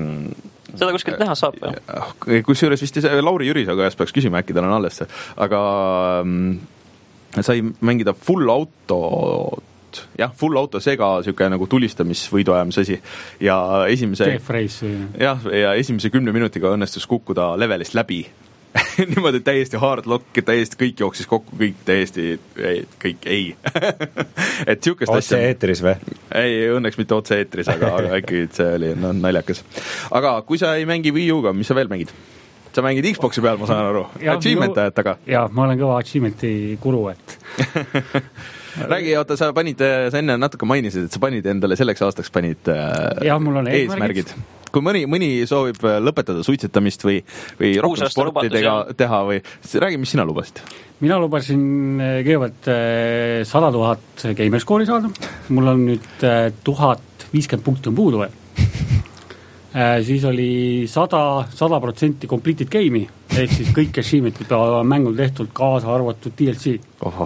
seda kuskilt näha saab, jah? Kusjuures vist Lauri Jürisoga käest peaks küsima, äkki tal on alles see. Aga sai mängida full auto jah, full auto sega siuke nagu tulistamisvõiduajamisasi ja esimese jah, ja esimese kümne minutiga õnnestus kukkuda levelist läbi niimoodi täiesti hard lock, täiesti kõik jooksis kokku, kõik täiesti ei, kõik ei et siukest otse asja eetris või? Ei, õnneks mitte otse eetris, aga, aga ikkagi see oli no, naljakas. Aga kui sa ei mängi Wii U-ga, mis sa veel mängid? Sa mängid Xboxi peal, ma saan aru. Achievement ajad taga. Jah, ma olen kõva Achievementi kuru, et räägi, oota, sa panid, sa enne natuke mainisid, et sa panid endale selleks aastaks panid ja, mul on eesmärgid. Kui mõni, mõni soovib lõpetada suitsetamist või, või rohkem sporti tega, teha või räägi, mis sina lubasid? Mina lubasin kõigepealt sada tuhat gamerscore'i saada. Mul on nüüd tuhat viiskümmend punkti on puudu veel. Siis oli sada, sada protsenti completed game'i, ehk siis kõik achievementid peavad mängul tehtud kaasa arvatud D L C.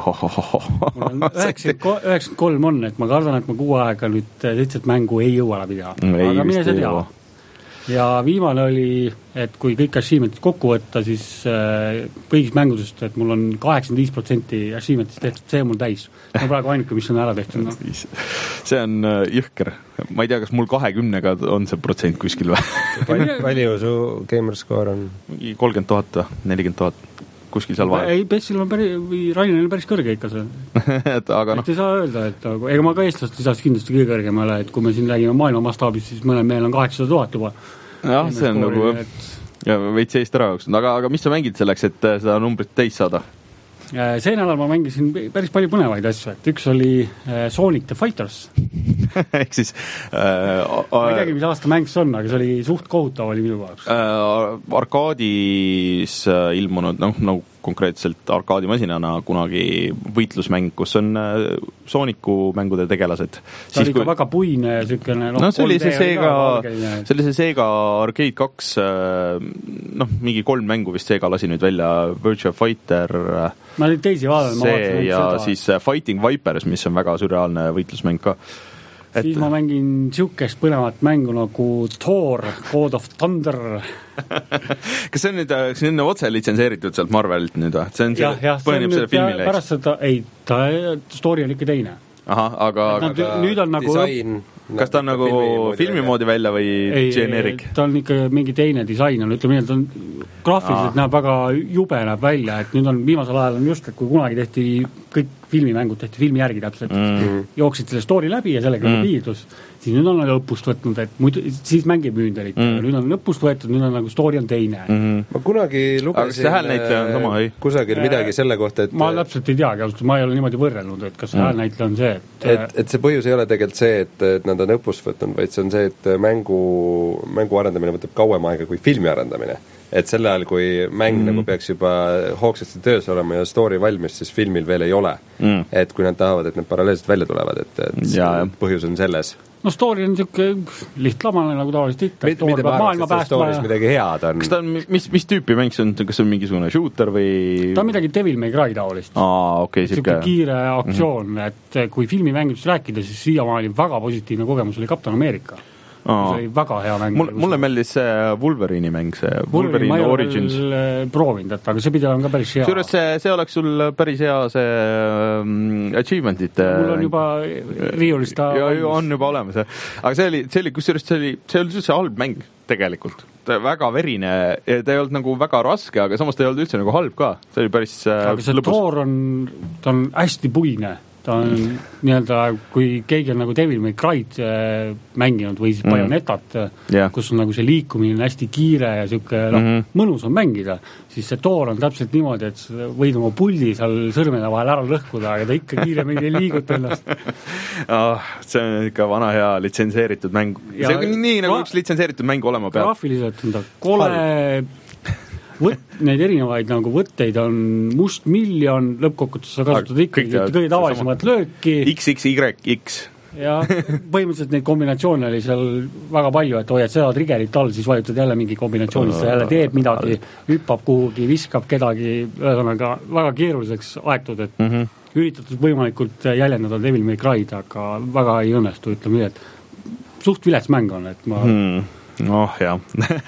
Mul on üheksakümmend kolm on, et ma kardan, et ma kuu aega nüüd lihtsalt mängu ei jõua läbi teha. Aga mine see tea. Ja viimane oli, et kui kõik achievementid kokku võtta, siis äh, kõigis mängudest, et mul on kaheksakümmend viis protsenti achievementist tehtud, see on mul täis. See on praegu ainuke, mis on ära tehtud. No. See on äh, jõhker. Ma ei tea, kas mul kahekümnega on see protsent kuskil või? palju, palju su gamerscore on? kolmkümmend tuhat, nelikümmend tuhat. Kuskil seal vahel. Ei, Pessil on päris, või Rainil on päris kõrge ikka see. et, aga noh. Et ei saa öelda, et ega ma ka eestlast lisaks kindlasti kõige kõrgemale, et kui me siin räägime maailma mastaabis, siis mõnel meel on kaheksasada tuhat juba. jah, see on nagu et... ja veits eest ära jooksnud, aga, aga mis sa mängid selleks, et seda numbrit täis saada? See nädal ma mängisin päris palju põnevaid asju, et üks oli Sonic the Fighters. ehk siis äh, ma ei teagi, mis aasta mäng see on, aga see oli suht kohutav oli minu jaoks. Äh, arkaadis ilmunud, noh, nagu konkreetselt arkaadimasinana kunagi võitlusmäng, kus on Sooniku mängude tegelased. Ta oli ka kui... väga puine ja sükene... No, no see oli see Sega, see oli see Sega Arcade kaks, noh, mingi kolm mängu vist Sega lasi nüüd välja, Virtua Fighter, ma olin teisi vaadanud, ma vaatasin ja seda. Siis Fighting Vipers, mis on väga sürreaalne võitlusmäng ka. Et... Siis ma mängin siukest põnevat mängu nagu Thor, God of Thunder. Kas see on nüüd see on otse litsenseeritud sealt Marvelilt nüüd või? See on see, jah, jah, põheneb selle filmile. Pärast seda, ei, ta story on ikka teine. ahah, aga, aga nüüd on nagu disain, kas ta on nagu filmi, filmi moodi välja või ei, generic? ta on ikka mingi teine disain on, ütleme nii, et on graafiliselt Aa. näeb väga jube näeb välja, et nüüd on viimasel ajal on just, et kui kunagi tehti kõik filmimängud tehti filmi järgi täpselt, mm. jooksid selle story läbi ja sellega mm. piirdus, siis nüüd on nagu õppust võtnud, et muidu, siis mängib müündel ikka mm., nüüd on õppust võetud, nüüd on nagu story on teine mm.. ma kunagi lugesin sama, kusagil midagi selle kohta, et ma täpselt ei teagi, ma ei ole niimoodi võrrelnud, et kas see mm. häälnäitleja on see, et et, et see põhjus ei ole tegelikult see, et, et nad on õppust võtnud, vaid see on see, et mängu, mängu arendamine võtab kauem aega kui filmi arendamine. Et selle ajal, kui mäng mm. nagu peaks juba hoogsasti töös olema ja story valmis, siis filmil veel ei ole mm.. et kui nad tahavad, et need paralleelselt välja tulevad, et, et ja, põhjus on selles. No story on niisugune lihtlamane nagu tavaliselt ikka. Mitte, mitte ma arvaks, et see story's midagi head on. Kas ta on, mis, mis tüüpi mäng see on, kas see on mingisugune shooter või? Ta on midagi Devil May Cry taolist. Aa, okei, okay, siuke kiire aktsioon, mm-hmm. et kui filmimängudest rääkida, siis siiamaani väga positiivne kogemus oli Captain America. See oli väga hea mäng. Mul, mulle meeldis see Wolverine'i mäng, see Wolverine, Wolverine Origins. Ma ei ole proovinud, et, aga see pidi olema ka päris hea. Suures see, see oleks sul päris hea see um, achievement'id. Mul on juba riiulista ja, on juba olemas. Aga see oli, see oli, kusjuures see oli, see oli üldse halb mäng tegelikult. Ta väga verine, ta ei olnud nagu väga raske, aga samas ta ei olnud üldse nagu halb ka. See oli päris aga see lõpus. Thor on, ta on hästi puine. Ta on nii-öelda, kui keegi on nagu Devil May Cry'd äh, mänginud või siis mm. Bayonetat, yeah. kus on nagu see liikumine on hästi kiire ja siuke mm -hmm. no, mõnus on mängida, siis see Thor on täpselt niimoodi, et võid oma pulli seal sõrmede vahel ära lõhkuda, aga ta ikka kiiremini ei liiguta ennast. oh, see on ikka vana hea litsenseeritud mäng. Ja, see on nii, nii nagu üks litsenseeritud mäng olema peab. Graafiliselt on ta kole võt, neid erinevaid nagu võtteid on must miljon, lõppkokkuvõttes sa kasutad ikkagi kõige tavalisemat lööki. X X Y X. Ja põhimõtteliselt neid kombinatsioone oli seal väga palju, et hoiad seda triggerit all, siis vajutad jälle mingi kombinatsioonist, sa jälle teeb midagi, hüppab kuhugi, viskab kedagi, ühesõnaga väga keeruliseks aetud, et mm -hmm. üritatud võimalikult jäljendada Devil May Cry'd, aga väga ei õnnestu, ütleme nii, et suht vilets mäng on, et ma hmm. noh, jah.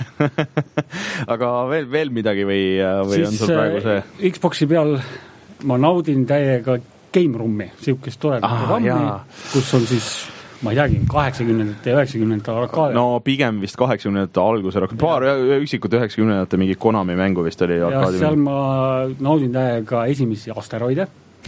aga veel, veel midagi või, või siis, on sul praegu see? Xboxi peal ma naudin täiega Game Roomi, siukest toredat ah, rammi, kus on siis, ma ei teagi, kaheksakümnendate ja üheksakümnendate arkaade. No pigem vist kaheksakümnendate alguse, paar üksikut üheksakümnendate mingi Konami mängu vist oli arkaadi. Ja seal ma naudin täiega esimesi asteroide.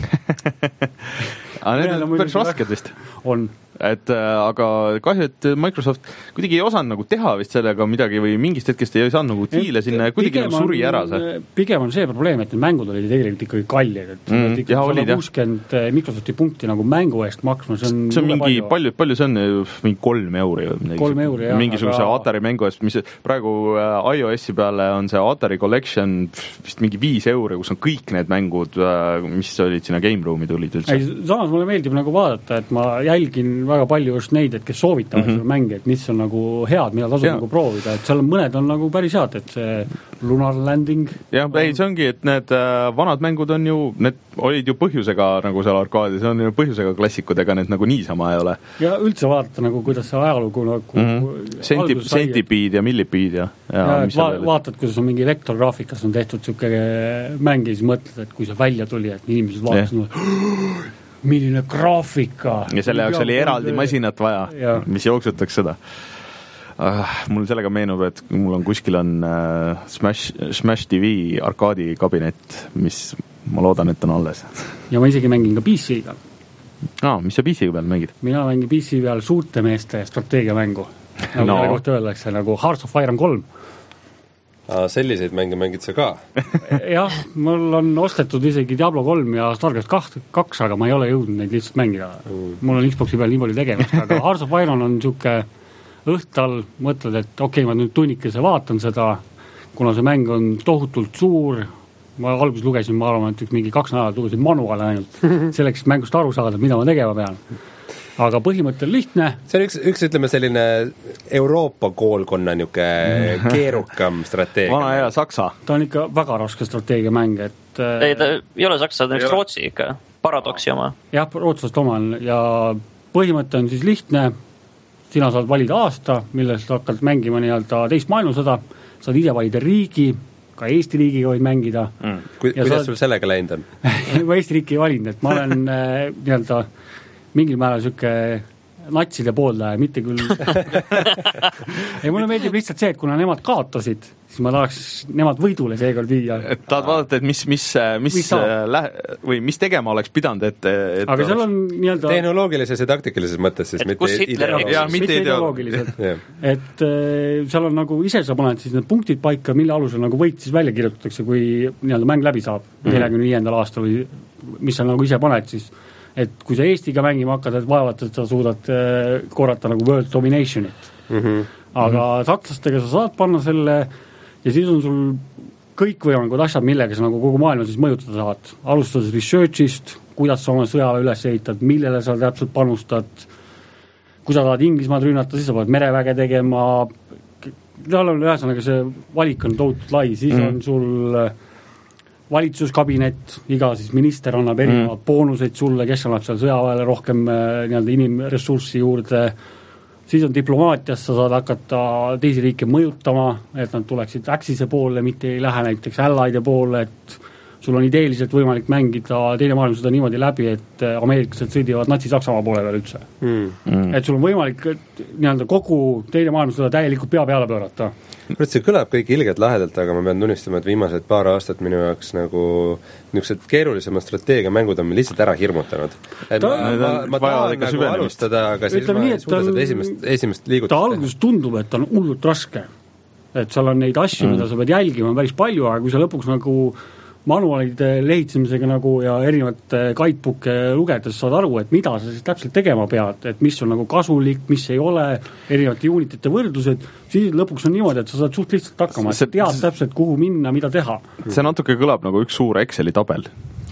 aga need on päris rasked vist. On. Et, äh, aga kahju, et Microsoft kuidagi ei osanud nagu teha vist sellega midagi või mingist hetkest ei saanud nagu tiile sinna ja kuidagi nagu suri ära see. Pigem on see probleem, et need mängud olid tegelikult ikkagi kallid, et mm, jah, olid, kuuskümmend Microsofti punkti nagu mängu eest maksma, see on, see on mingi palju, palju, palju see on, mingi kolm euri või midagi. kolm euri, jah. Mingisuguse aga... Atari mängu eest, mis praegu iOS-i peale on see Atari Collection vist mingi viis euri, kus on kõik need mängud, mis olid sinna Game Roomi tulid üldse. Ei, samas mulle meeldib nagu vaadata, et ma jälgin väga palju just neid, et kes soovitavad mm -hmm. mänge, et mis on nagu head, mida tasub ja. nagu proovida, et seal on mõned on nagu päris head, et see Lunar Landing. jah, ei, see ongi, et need äh, vanad mängud on ju, need olid ju põhjusega nagu seal arkaadis, on ju põhjusega klassikud, ega need nagu niisama ei ole. ja üldse vaadata nagu, kuidas see ajalugu nagu mm -hmm. Senti, Centipeed ja Millipeed ja, ja, ja mis va vaatad, kuidas on mingi vektorgraafikas on tehtud siuke mäng ja siis mõtled, et kui see välja tuli, et inimesed vaatasid milline graafika. Ja selle jaoks oli eraldi masinat vaja, ja. mis jooksutaks seda. Uh, mul sellega meenub, et mul on kuskil on uh, Smash, Smash T V arkaadi kabinet, mis ma loodan, et on alles. Ja ma isegi mängin ka P C-ga. Aa, mis sa P C-ga peal mängid? Mina mängin P C peal suurte meeste strateegiamängu. Nagu no. kohta öeldakse, nagu Hearts of Iron kolm. Selliseid mänge mängid sa ka? jah, mul on ostetud isegi Diablo kolm ja StarCraft kaks, aga ma ei ole jõudnud neid lihtsalt mängida. Mm. Mul on Xboxi peal nii palju tegemist, aga Hearts of Iron on niisugune õhtal, mõtled, et okei okay,, ma nüüd tunnikese vaatan seda, kuna see mäng on tohutult suur, ma alguses lugesin, ma arvan, et üks mingi kaks nädalat lugesin manuaale ainult, selleks mängust aru saada, mida ma tegema pean. Aga põhimõte on lihtne. See on üks, üks ütleme selline Euroopa koolkonna niuke keerukam strateegia. Vana hea Saksa. Ta on ikka väga raske strateegiamäng, et... Ei, ta ei ole Saksa, ta on üks Rootsi ikka, paradoksi oma. Jah, rootslast oma on ja põhimõte on siis lihtne. Sina saad valida aasta, millest hakkad mängima nii-öelda teist maailmasõda, saad ise valida riigi, ka Eesti riigiga võid mängida. Mm. Ku, kuidas saad... sul sellega läinud on? ma Eesti riiki ei valinud, et ma olen nii-öelda mingil määral siuke natside pooldaja, mitte küll ei, mulle meeldib lihtsalt see, et kuna nemad kaotasid, siis ma tahaks nemad võidule seekord viia. Et tahad vaadata, et mis, mis, mis, mis lähe, või mis tegema oleks pidanud, et, et aga seal on nii-öelda tehnoloogilises ja taktikalises mõttes, siis et mitte ideoloogiliselt. mitte ideoloogiliselt. et äh, seal on nagu ise sa paned siis need punktid paika, mille alusel nagu võit siis välja kirjutatakse, kui nii-öelda mäng läbi saab neljakümne viiendal aastal või mis sa nagu ise paned siis. Et kui sa Eestiga mängima hakkad, et vaevalt, et sa suudad äh, korrata nagu world dominationit. Mm-hmm. Aga mm-hmm. sakslastega sa saad panna selle ja siis on sul kõikvõimalikud asjad, millega sa nagu kogu maailma siis mõjutada saad. Alustades researchist, kuidas sa oma sõjaväe üles ehitad, millele sa täpselt panustad, kui sa tahad Inglismaad rünnata, siis sa pead mereväge tegema, tal on ühesõnaga see valik on tohutult lai, siis mm-hmm. on sul valitsuskabinet, iga siis minister annab erinevad mm. boonuseid sulle, kes annab seal sõjaväele rohkem nii-öelda inimressurssi juurde, siis on diplomaatias, sa saad hakata teisi riike mõjutama, et nad tuleksid Axise poole, mitte ei lähe näiteks Alliede poole, et sul on ideeliselt võimalik mängida teine maailmasõda niimoodi läbi, et ameeriklased sõidivad Natsi-Saksamaa poole veel üldse. Mm. Et sul on võimalik nii-öelda kogu teine maailmasõda täielikult pea peale pöörata. See kõlab kõik ilgelt lahedalt, aga ma pean tunnistama, et viimased paar aastat minu jaoks nagu niisugused keerulisemad strateegiamängud on lihtsalt ära hirmutanud. Et ta, ma, ma, ma tahan nagu alustada, aga siis ma ei suuda seda esimest, esimest liigutust. Ta alguses tundub, et ta on hullult raske. Et seal on neid asju, mm. mida sa pead jälgima päris palju, aga kui sa lõpuks nagu manuaalide lehitsemisega nagu ja erinevate guidebukke lugedes saad aru, et mida sa siis täpselt tegema pead, et mis on nagu kasulik, mis ei ole, erinevate unitite võrdlused, siis lõpuks on niimoodi, et sa saad suht lihtsalt hakkama, et sa tead täpselt, kuhu minna, mida teha. See natuke kõlab nagu üks suur Exceli tabel.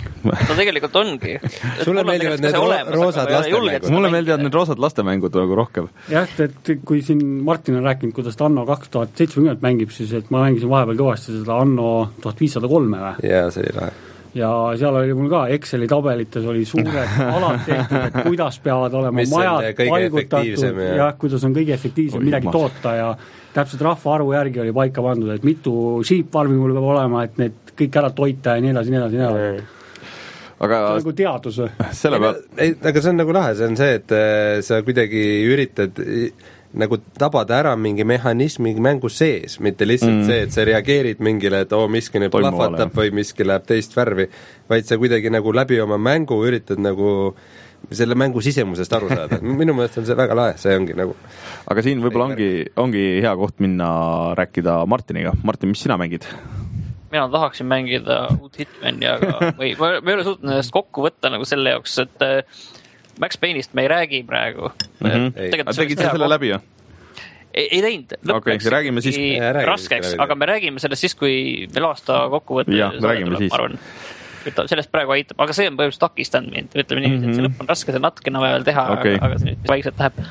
Ta tegelikult ongi. Sulle meeldivad need olemas, roosad lastemängud. Mulle meeldivad need roosad lastemängud nagu rohkem. Jah, et kui siin Martin on rääkinud, kuidas ta Anno kaks tuhat seitsekümmend mängib, siis et ma mängisin vahepeal kõvasti seda Anno tuhat viissada kolme või? Jaa, see oli lahe. Ja seal oli mul ka Exceli tabelites oli suured alad tehtud, et kuidas peavad olema mis majad paigutatud ja... ja kuidas on kõige efektiivsem midagi toota ja täpselt rahvaarvu järgi oli paika pandud, et mitu sheep-farmi mul peab olema, et need kõik ära toita ja nii edasi, nii edasi, nii edasi. Aga see on nagu teadus või? Selle peal... ei, aga see on nagu lahe, see on see, et sa kuidagi üritad nagu tabada ära mingi mehhanismi mängu sees, mitte lihtsalt mm. see, et sa reageerid mingile, et oo, miski nüüd plahvatab või miski läheb teist värvi, vaid sa kuidagi nagu läbi oma mängu üritad nagu selle mängu sisemusest aru saada. Minu meelest on see väga lahe, see ongi nagu aga siin võib-olla ongi, ongi hea koht minna rääkida Martiniga. Martin, mis sina mängid? Mina tahaksin mängida uut Hitmani, aga või, ma ei ole suutnud ennast kokku võtta nagu selle jaoks, et Max Payne'ist me ei räägi praegu. Mm-hmm. Tegid sa selle läbi, jah? Ei, ei teinud. Okei, okay, räägime siis. Raskeks, aga me räägime sellest siis, kui meil aasta kokku võtta. Jah, räägime siis. Arvan. Sellest praegu aitab, aga see on põhimõtteliselt takistanud mind. Ütleme nii, et see lõpp on raske, see natukene veel teha, okay. aga, aga see nüüd vaikselt läheb.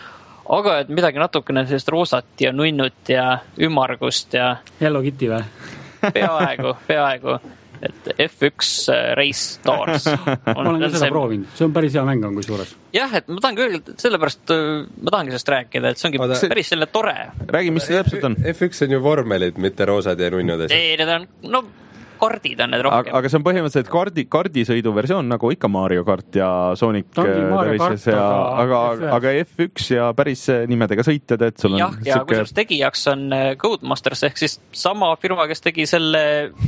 Aga et midagi natukene sellist roosat ja nunnut ja ümmargust ja... Hello Kitty või? Peaaegu, peaaegu. Et F üks Race Stars. ma olen ka seda proovinud, see on päris hea mäng on kui suures. Jah, et ma tahan küll, sellepärast ma tahangi sellest rääkida, et see ongi Oda, päris selle tore. Räägi, mis see täpselt on? F üks on ju vormelid, mitte roosad ja nunnud. Ei, need on, no kardid on need rohkem. Aga, aga see on põhimõtteliselt kardi, kardisõidu versioon nagu ikka Mario kart ja Sonic Races ja aga, aga F üks ja päris nimedega sõitjad, et sul on jah, ja siuke... kusjuures tegijaks on Codemasters ehk siis sama firma, kes tegi selle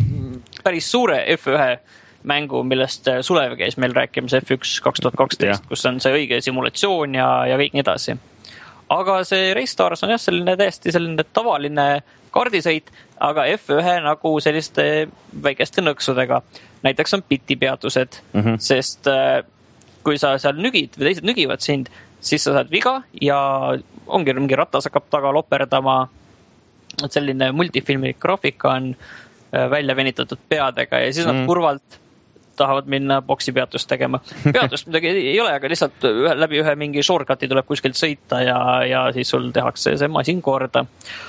päris suure F üks mängu, millest Sulev käis meil rääkimas F üks kaks tuhat kaksteist, kus on see õige simulatsioon ja, ja kõik nii edasi. Aga see Race Stars on jah selline täiesti selline tavaline kardisõit, aga F üks nagu selliste väikeste nõksudega. Näiteks on pitipeatused, mm-hmm. sest äh, kui sa seal nügid või teised nügivad sind, siis sa saad viga ja ongi mingi ratas hakkab taga loperdama. Et selline multifilmilik graafika on äh, välja venitatud peadega ja siis mm-hmm. nad kurvalt tahavad minna boksipeatust tegema. Peatust midagi ei ole, aga lihtsalt ühe, läbi ühe mingi shortcuti tuleb kuskilt sõita ja, ja siis sul tehakse see masin korda.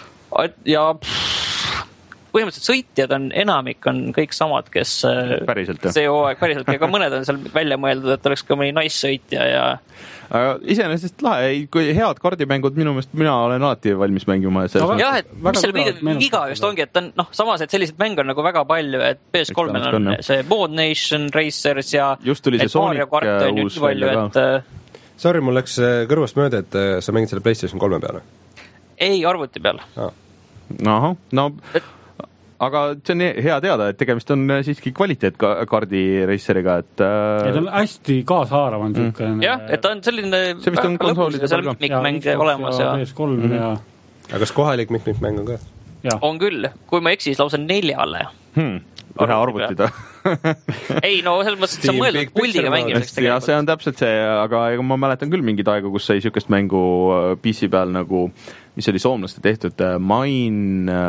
Ja pff, põhimõtteliselt sõitjad on, enamik on kõik samad, kes päriselt, see hooaeg päriselt, aga mõned on seal välja mõeldud, et oleks ka mõni naissõitja ja aga iseenesest lahe, kui head kardimängud minu meelest, mina olen alati valmis mängima no, jah, et mis seal kõige viga just ongi, et on, noh, samas, et sellised mäng on nagu väga palju, et P S kolm on see Mod Nation Racers ja just tuli see Sonic uus välja ka. Sorry, mul läks kõrvast mööda, et sa mängid selle PlayStation kolme peale. Ei, arvuti peal ah.. Ahah, no et... aga see on hea teada, et tegemist on siiski kvaliteetkaardi reisseriga, et äh... ja ta on hästi kaashaarav on mm. siuke jah, et ta on selline see vist on konsoolide seal mitmikmäng olemas ja, ja P S kolm mm. ja aga kas kohalik mitmikmäng on ka? Ja. On küll, kui ma eksis lausa neljale hmm. ühe arvutida ei no selles mõttes, et see on mõeldud puldiga mängimiseks tegelikult. Ja see on täpselt see, aga ega ma mäletan küll mingid aega, kus sai siukest mängu P C peal nagu, mis oli soomlaste tehtud Mine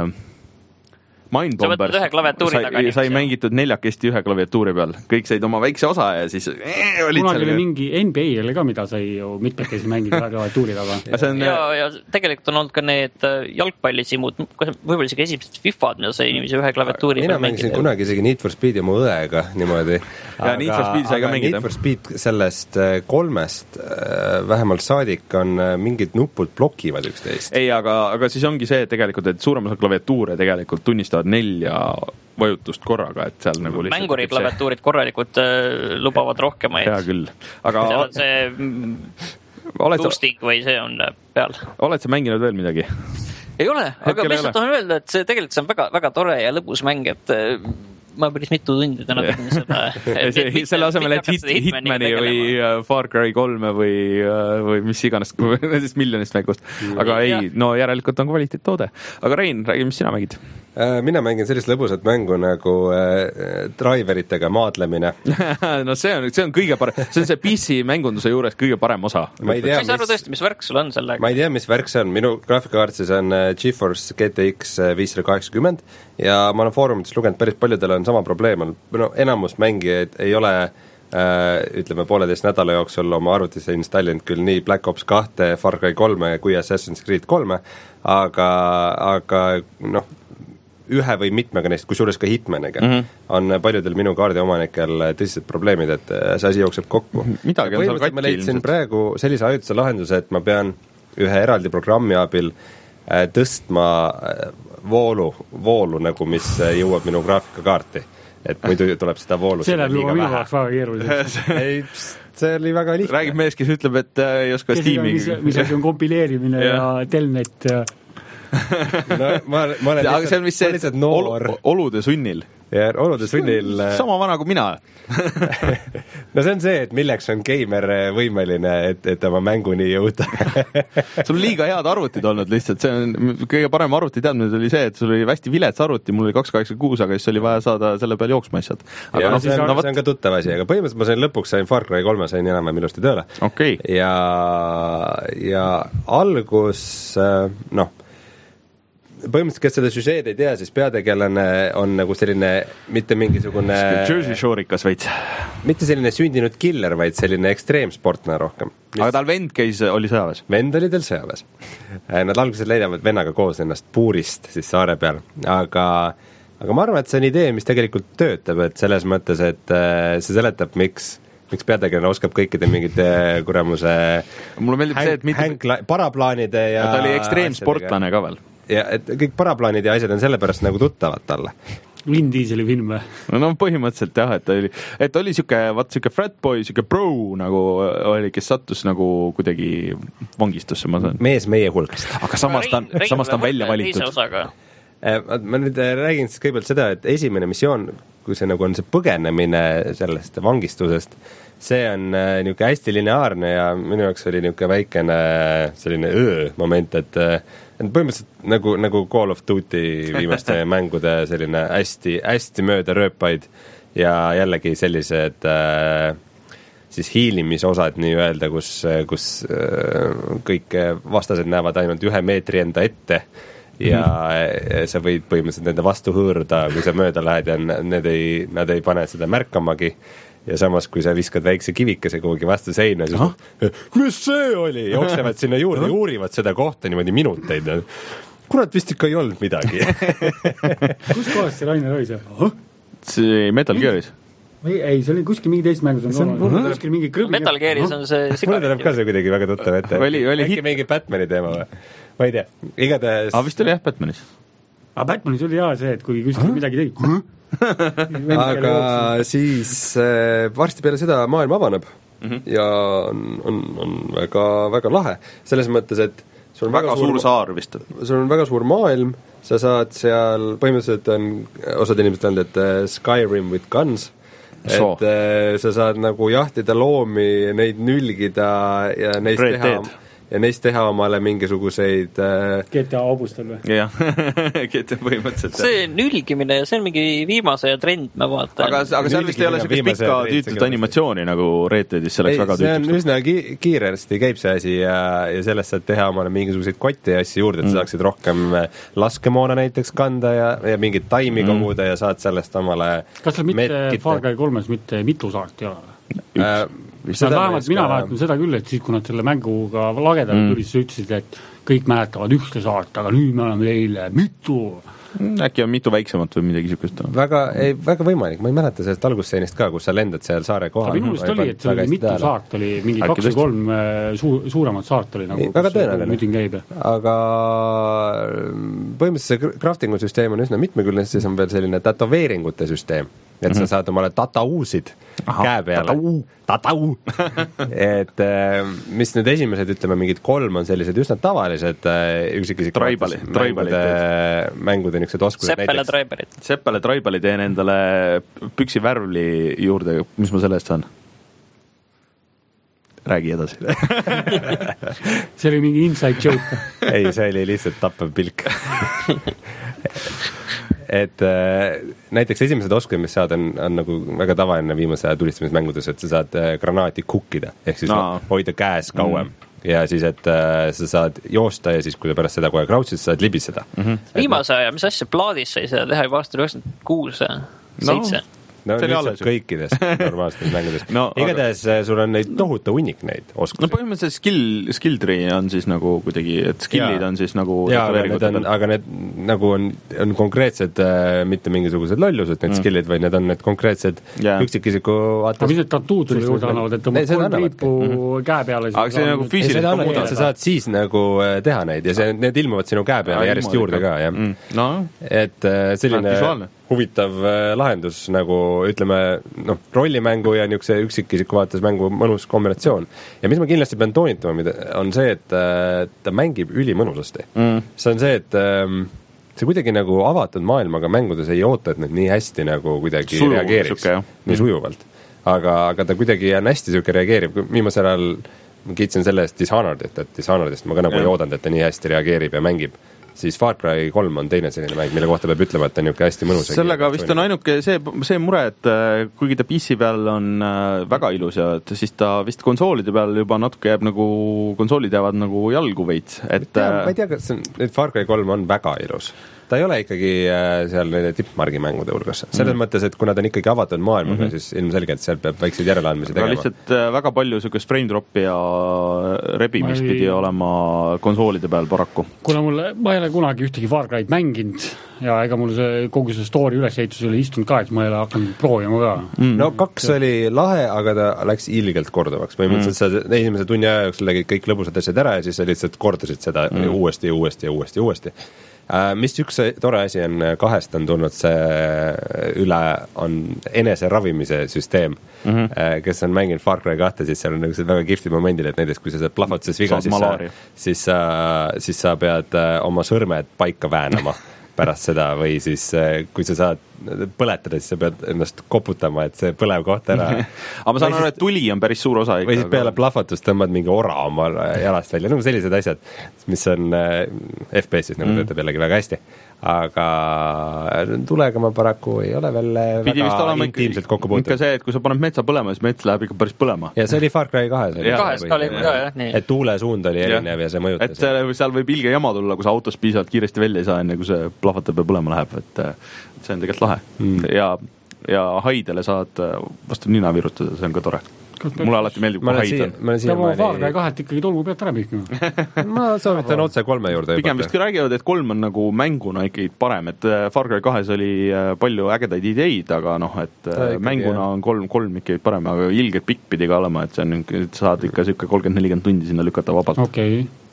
Mindbombers ühe klaviatuuri sai, taga sai mängitud neljakesti ühe klaviatuuri peal, kõik said oma väikse osa ja siis ee, olid kunagi oli mingi N B A oli ka, mida sai ju mitmekesi mängida ühe klaviatuuri taga on... ja, ja tegelikult on olnud ka need jalgpallisimud, võib-olla isegi esimesed FIFAd, mida sai inimesi ühe klaviatuuri mina mängisin kunagi isegi Need for Speedi oma õega niimoodi ja Need for Speed sai ka mängida Need for Speed sellest kolmest vähemalt saadik on mingid nupud blokivad üksteist ei, aga, aga siis ongi see tegelikult, et suurem osa klaviatuure tegelikult tunnistavad nelja vajutust korraga, et seal nagu lihtsalt mänguri klaviatuurid korralikult äh, lubavad rohkemaid. Hea küll. Aga seal on see boosting või see on peal. Oled sa mänginud veel midagi? Ei ole, aga ma lihtsalt tahan öelda, et see tegelikult see on väga, väga tore ja lõbus mäng, et ma päris mitu tundi täna pidin seda see, selle asemel, et hit, Hitmani või Far Cry kolme või, või mis iganes nendest miljonist mängust. Aga ei, no järelikult on kvaliteettoode. Aga Rein, räägi, mis sina mängid? Mina mängin sellist lõbusat mängu nagu äh, driveritega maadlemine. no see on, see on kõige parem, see on see P C mängunduse juures kõige parem osa. Ma ei tea, mis, aru tõesti, mis värk sul on sellega? Ma ei tea, mis värk see on. Minu graafikakaart siis on GeForce G T X viissada kaheksakümmend ja ma olen foorumites lugenud, päris paljudel on sama probleem. No, enamus mängijaid ei ole äh, ütleme pooleteist nädala jooksul oma arvutisse installinud küll nii Black Ops kahte, Far Cry kolme kui Assassin's Creed kolme, aga, aga noh, ühe või mitmega neist, kusjuures ka Hitmaniga, mm -hmm. on paljudel minu kaardi omanikel tõsised probleemid, et see asi jookseb kokku. Midagi on seal katki ma leidsin ilmselt. Praegu sellise ajutise lahenduse, et ma pean ühe eraldi programmi abil tõstma voolu, voolu nagu, mis jõuab minu graafikakaarti. Et muidu tuleb seda voolu see läheb juba minu jaoks väga keeruliseks. ei, see oli väga lihtne. Räägib mees, kes ütleb, et ei oska Steam'i. Mis, mis asi on kompileerimine ja, ja telnet ja no, ma, ma olen lihtsalt, see on vist see noor. Ol, olude sunnil. Ja olude sunnil sama vana kui mina. no see on see, et milleks on geimer võimeline, et, et oma mänguni jõuda. sul on liiga head arvutid olnud lihtsalt, see on kõige parem arvuti teadmine oli see, et sul oli hästi vilets arvuti, mul oli kaks kaheksakümmend kuus, aga siis oli vaja saada selle peal jooksma asjad. Ja, no, see, on, no, see on ka tuttav asi, aga põhimõtteliselt ma sain lõpuks sain Far Cry kolme sain enam ilusti tööle. Okay. Ja, ja algus, noh, põhimõtteliselt, kes seda süžeed ei tea, siis peategelane on nagu selline mitte mingisugune Jersey Shore'ikas veits. Mitte selline sündinud killer, vaid selline ekstreemsportna rohkem. Aga tal vend käis, oli sõjaväes? Vend oli tal sõjaväes. Nad alguses leidavad vennaga koos ennast puurist siis saare peal, aga aga ma arvan, et see on idee, mis tegelikult töötab, et selles mõttes, et see seletab, miks miks peategelane oskab kõikide mingite kuramuse mulle meeldib hänk, see, et mitte hänkla, paraplaanide ja, ja ta oli ekstreemsportlane ka veel. Ja et kõik paraplaanid ja asjad on sellepärast nagu tuttavad talle. Vin Dieseli film või? No, no põhimõtteliselt jah, et oli, et oli siuke, vaat siuke fratboy, siuke bro nagu oli, kes sattus nagu kuidagi vangistusse, ma saan. Mees meie hulgast. Aga samas ta on, samas ta on välja valitud. Ma nüüd räägin siis kõigepealt seda, et esimene missioon, kui see nagu on see põgenemine sellest vangistusest, see on niuke hästi lineaarne ja minu jaoks oli niuke väikene selline öö moment, et põhimõtteliselt nagu, nagu Call of Duty viimaste mängude selline hästi, hästi mööda rööpaid ja jällegi sellised äh, siis hiilimisosad nii-öelda, kus, kus äh, kõik vastased näevad ainult ühe meetri enda ette ja mm-hmm. sa võid põhimõtteliselt nende vastu hõõrda, kui sa mööda lähed ja need ei, nad ei pane seda märkamagi. Ja samas, kui sa viskad väikse kivikese kuhugi vastu seina, siis mis see oli? Jooksevad sinna juurde ja uurivad seda kohta niimoodi minuteid. Kurat, vist ikka ei olnud midagi. Kus kohas see Rainer oli see? See Metal Gearis. Ei, ei, see oli kuskil mingi teist mängus. On on kuskil mingi krõbi. Metal Gearis on see sigaret. Mulle tuleb ka see kuidagi väga tuttav ette. Oli, oli äkki hit... mingi Batmani teema või? Ma ei tea. Igatahes... Aga vist oli jah Batmanis. Aga Batmanis oli jah see, et kui kuskil midagi tegi. aga siis äh, varsti peale seda maailm avaneb mm-hmm. ja on, on, on väga, väga lahe. Selles mõttes, et sul on väga, väga suur, suur saar vist. Sul on väga suur maailm, sa saad seal, põhimõtteliselt on, osad inimesed on, et Skyrim with guns, so. et äh, sa saad nagu jahtida loomi, neid nülgida ja neist Red teha Dead. ja neist teha omale mingisuguseid äh... G T A hobustel või? jah, G T A põhimõtteliselt. See nülgimine, see on mingi viimase trend, ma vaatan. Aga, aga seal vist ei ole sellist pikka tüütut animatsiooni nagu Red Deadis, see oleks ei, väga tüütut. See on üsna ki- kiiresti käib see asi ja, ja sellest saad teha omale mingisuguseid kotti ja asju juurde, et mm. sa saaksid rohkem laskemoona näiteks kanda ja, ja mingit taimi mm. koguda ja saad sellest omale kas seal mitte Far Cry kolmes mitte mitu saart ei ole? Üks. Seda vähemalt mina ka... mäletan seda küll, et siis kui nad selle mänguga lagedale mm. tuli, siis ütlesid, et kõik mäletavad ühte saart, aga nüüd me oleme teile mitu. Äkki on mitu väiksemat või midagi niisugust? Väga, ei, väga võimalik, ma ei mäleta sellest algusseenist ka, kus sa lendad seal saare kohal. Aga minust oli, et see oli mitu tääle. Saart, oli mingi Äkki kaks või kolm suur, suuremat saart oli nagu, ei, väga tõenäoline. Aga põhimõtteliselt see craftingu süsteem on üsna mitmekülne, siis on veel selline tätoveeringute süsteem, et mm-hmm. sa saad omale tatauusid Aha, käe peale. Tatau! Tatau! et mis need esimesed, ütleme, mingid kolm on sellised üsna tavalised üksikisik Traibali, mängude, mängude niisugused oskused. Seppele Traibalit. Seppele Traibali teen endale püksi värvli juurde, mis ma selle eest saan? Räägi edasi. see oli mingi inside joke. ei, see oli lihtsalt tappev pilk. et äh, näiteks esimesed oskused, mis saad, on, on nagu väga tavaline viimase aja tulistamismängudes, et sa saad äh, granaati kukkida, ehk siis no. hoida käes kauem mm. ja siis, et äh, sa saad joosta ja siis, kui pärast seda kohe krautsid, sa saad libiseda. Mm-hmm. Viimase aja, mis asja plaadis sai seda teha juba aastal üheksakümmend kuus, seitse? No lihtsalt kõikides normaalsetes mängudes. No, igatahes aga... sul on neid tohuta hunnik neid oskusi. No põhimõtteliselt skill, skill tree on siis nagu kuidagi, et skillid ja. on siis nagu jaa, aga need, on, aga need nagu on, on konkreetsed äh, mitte mingisugused lollused, need mm. skillid, vaid need on need konkreetsed yeah. üksikisiku vaatas... aga mis need tatuud sulle juurde annavad, et tõmbad kolm riipu mm-hmm. käe peale aga see on nagu füüsiliselt muuda. Sa saad siis nagu teha neid ja see, need ilmuvad sinu käe peale ja, järjest juurde ka, jah. Mm. No. Et äh, selline huvitav äh, lahendus nagu ütleme, noh, rollimängu ja niisuguse üksikisiku vaates mängu mõnus kombinatsioon. Ja mis ma kindlasti pean toonitama, on see, et äh, ta mängib ülimõnusasti. Mm. See on see, et äh, see kuidagi nagu avatud maailmaga mängudes ei oota, et need nii hästi nagu kuidagi Sujuv, reageeriks. Suke, nii sujuvalt. Aga, aga ta kuidagi on hästi siuke reageerib. Viimasel ajal ma kiitsin selle eest Dishonoredit, et Dishonoredist ma ka nagu ja. ei oodanud, et ta nii hästi reageerib ja mängib. Siis Far Cry kolm on teine selline mäng, mille kohta peab ütlema, et ta on niisugune hästi mõnus. Sellega vist on ainuke see, see mure, et kuigi ta P C peal on väga ilus ja et siis ta vist konsoolide peal juba natuke jääb nagu, konsoolid jäävad nagu jalgu veits. Et... Ma ei tea, kas see on, et Far Cry kolm on väga ilus. Ta ei ole ikkagi seal tippmargi mängude hulgas. Selles mm. mõttes, et kuna ta on ikkagi avatud maailmaga, mm-hmm. siis ilmselgelt seal peab väikseid järeleandmisi tegema. Lihtsalt väga palju niisugust frame dropi ja rebimist ei... pidi olema konsoolide peal paraku. Kuna mul, ma ei ole kunagi ühtegi Far Cry'd mänginud ja ega mul see, kogu see story ülesehitus oli istunud ka, et ma ei ole hakanud proovima ka. Mm. No kaks oli lahe, aga ta läks ilgelt korduvaks. Põhimõtteliselt mm. sa esimese tunni aja jooksul tegid kõik lõbusad asjad ära ja siis sa lihtsalt kordasid seda mm. uuesti ja uuesti ja uuesti ja uuesti. Mis üks tore asi on, kahest on tulnud see üle, on enese ravimise süsteem, mm-hmm. kes on mänginud Far Cry kahte, siis seal on nagu väga kihvti momendil, et näiteks kui sa saad plahvatses viga, siis sa, siis, sa, siis sa pead oma sõrmed paika väänama pärast seda või siis kui sa saad põletada, siis sa pead ennast koputama, et see põlev koht ära. aga ma saan aru, et tuli on päris suur osa. Või siis peale plahvatust tõmbad mingi ora oma jalast välja, nagu sellised asjad, mis on F P S-is nagu mm. töötab jällegi väga hästi. Aga tulega ma paraku ei ole veel Pidi väga intiimselt kokku puutunud. Ikka see, et kui sa paned metsa põlema, siis mets läheb ikka päris põlema. Ja see oli Far Cry kahes. Kahes ka oli ka, jah. Et tuule suund oli erinev ja, ja see mõjutas. Et seal, seal võib ilge jama tulla, kui sa autos piisavalt kiiresti välja ei saa, enne kui see plahvatab ja põlema läheb. Et see on tegelikult lahe. Mm. Ja, ja haidele saad vastu nina virutada, see on ka tore. Mulle alati meeldib, kui haid on. Ta ma Far Cry kahelt ikkagi tolmu pealt ära pihkima. ma soovitan otse kolme juurde. Pigem vist räägivad, et kolm on nagu mänguna ikkagi parem, et Far Cry kahes oli palju ägedaid ideid, aga noh, et ikkagi, mänguna on kolm, kolm ikkagi parem, aga ilgelt pikk pidi ka olema, et see on, et saad ikka siuke kolmkümmend nelikümmend tundi sinna lükata vabalt. Okay.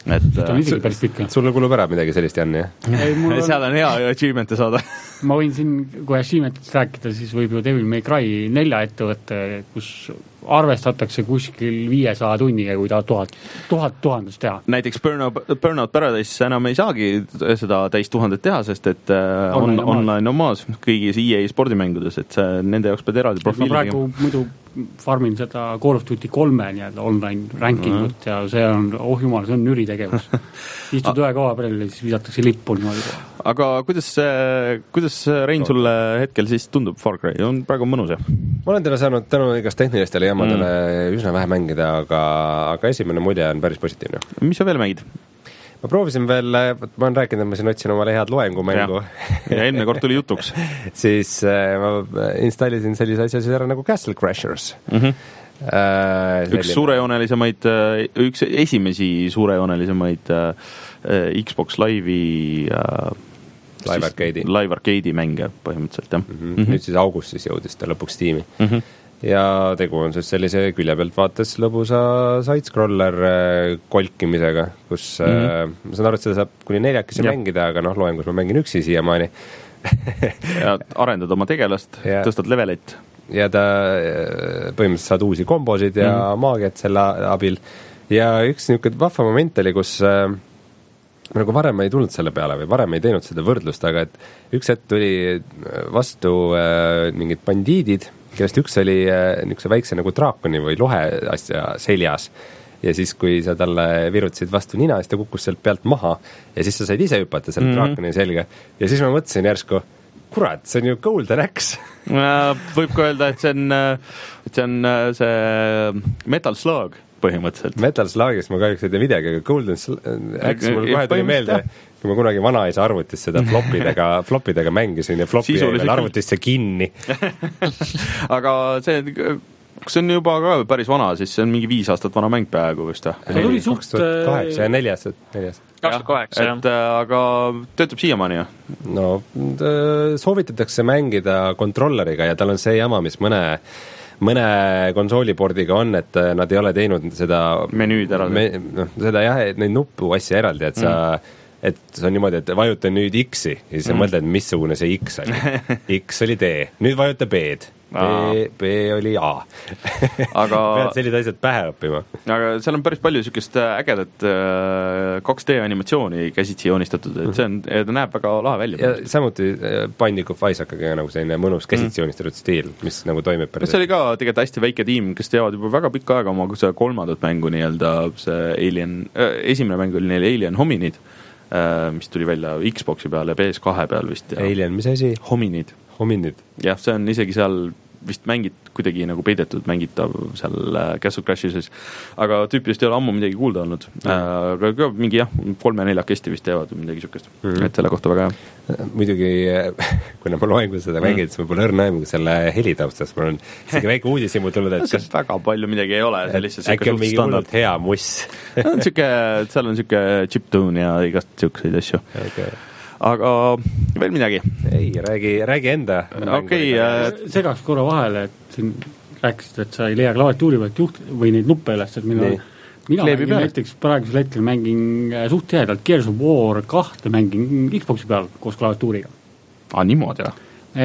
et ta on isegi päris pikk. Sulle kulub ära midagi sellist, Jan, jah? on... seal on hea achievement'e saada. Ma võin siin, kui achievement'ist rääkida, siis võib ju Devil May Cry nelja ettevõtte, kus arvestatakse kuskil viiesaja tunniga, kui ta tuhat, tuhat tuhandest teha. Näiteks Burnout, Burnout Paradise enam ei saagi seda täis tuhandet teha, sest et on, online, online on maas kõigis E A spordimängudes, et see, nende jaoks pead eraldi profiili. Ma praegu muidu farmin seda Call of Duty kolme nii-öelda online rankingut mm. ja see on, oh jumal, see on nüri tegevus. Istud ühe koha peal ja siis visatakse lippu niimoodi. Aga kuidas, kuidas Rein sulle hetkel siis tundub Far Cry? On praegu mõnus, jah? Ma olen teile saanud tänu igast tehnilistele jammadele mm. üsna vähe mängida, aga, aga esimene mulje on päris positiivne. Mis sa veel mängid? Ma proovisin veel, ma olen rääkinud, et ma siin otsin omale head loengumängu. Ja, ja enne kord tuli jutuks. siis ma installisin sellise asja siis ära nagu Castle Crashers. Mm-hmm. Äh, üks suurejoonelisemaid, üks esimesi suurejoonelisemaid äh, Xbox Live'i äh, Live Arcade'i Live Arcade'i mänge põhimõtteliselt, jah. Mm-hmm. Mm-hmm. Nüüd siis augustis jõudis ta lõpuks tiimi. Mm-hmm. Ja tegu on siis sellise külje pealt vaates lõbusa side-scroller kolkimisega, kus mm-hmm. äh, ma saan aru, et seda saab kuni neljakesi ja. mängida, aga noh, loengus ma mängin üksi siiamaani. ja arendad oma tegelast, ja. tõstad levelit. Ja ta põhimõtteliselt saad uusi kombosid ja mm-hmm. maagiat selle abil. Ja üks niisugune vahva moment oli, kus äh, ma nagu varem ei tulnud selle peale või varem ei teinud seda võrdlust, aga et üks hetk tuli vastu äh, mingid bandiidid, kellest üks oli äh, niisuguse väikse nagu draakoni või lohe asja seljas ja siis, kui sa talle virutasid vastu nina, siis ta kukkus sealt pealt maha ja siis sa said ise hüpata selle mm-hmm. draakoni selga ja siis ma mõtlesin järsku, kurat, see on ju Golden Axe. Võib ka öelda, et see on, et see on see Metal Slug põhimõtteliselt. Metal Slugist ma kahjuks ei tea midagi, aga Golden Axe mul kohe tuli meelde, kui ma kunagi vanaisa arvutis seda flopidega, flopidega mängisin ja flopi jäi veel arvutisse kinni. aga see, kas see on juba ka päris vana, siis see on mingi viis aastat vana mäng peaaegu vist. see tuli suht kaheksa ja neli aastat, neli aastat. kaks tuhat kaheksa, jah. Et, aga töötab siiamaani, jah? No soovitatakse mängida kontrolleriga ja tal on see jama, mis mõne mõne konsoolipordiga on, et nad ei ole teinud seda menüüd eraldi. Me, no, seda jah, et neid nupu asja eraldi, et sa mm. et see on niimoodi, et vajuta nüüd X-i ja siis sa mm. mõtled, missugune see X oli. X oli D, nüüd vajuta B-d. B, B oli A. aga pead sellised asjad pähe õppima. Aga seal on päris palju niisugust ägedat kaks D animatsiooni käsitsi joonistatud, et see on, ta näeb väga lahe välja. Ja samuti Binding of Isaacaga nagu selline mõnus käsitsi joonistatud mm. stiil, mis nagu toimib päris. See oli ka tegelikult hästi väike tiim, kes teavad juba väga pikka aega oma kolmandat mängu nii-öelda see Alien, äh, esimene mäng oli neil Alien Hominid, äh, mis tuli välja Xboxi peal ja P S kahe peal vist. Ja Alien, mis asi? Hominid. Hominid. Jah, see on isegi seal vist mängid, kuidagi nagu peidetud mängitav seal Castle Crashes, aga tüüpidest ei ole ammu midagi kuulda olnud. Mm. Aga ka mingi jah, kolme-neljakesti vist teevad midagi sükest, mm. et selle kohta väga hea. Muidugi, kuna ma loen, kui seda mm. mängid, siis ma pole õrna aimu selle helitaustast, mul on isegi väike uudisimu tulnud, et kas väga palju midagi ei ole, see lihtsalt äkki on mingi hullult hea muss. on süke, seal on süke chiptune ja igast sükseid asju. Okay. Aga veel midagi? Ei, räägi, räägi enda. Okay, äh... segaks korra vahele, et siin rääkisid, et sa ei leia klaviatuuri pealt juht või neid nuppe üles, et mina, mina mängin peale. Näiteks praegusel hetkel mängin suht tihedalt Gears of War kahte mängin Xboxi peal koos klaviatuuriga. Ah, niimoodi, jah?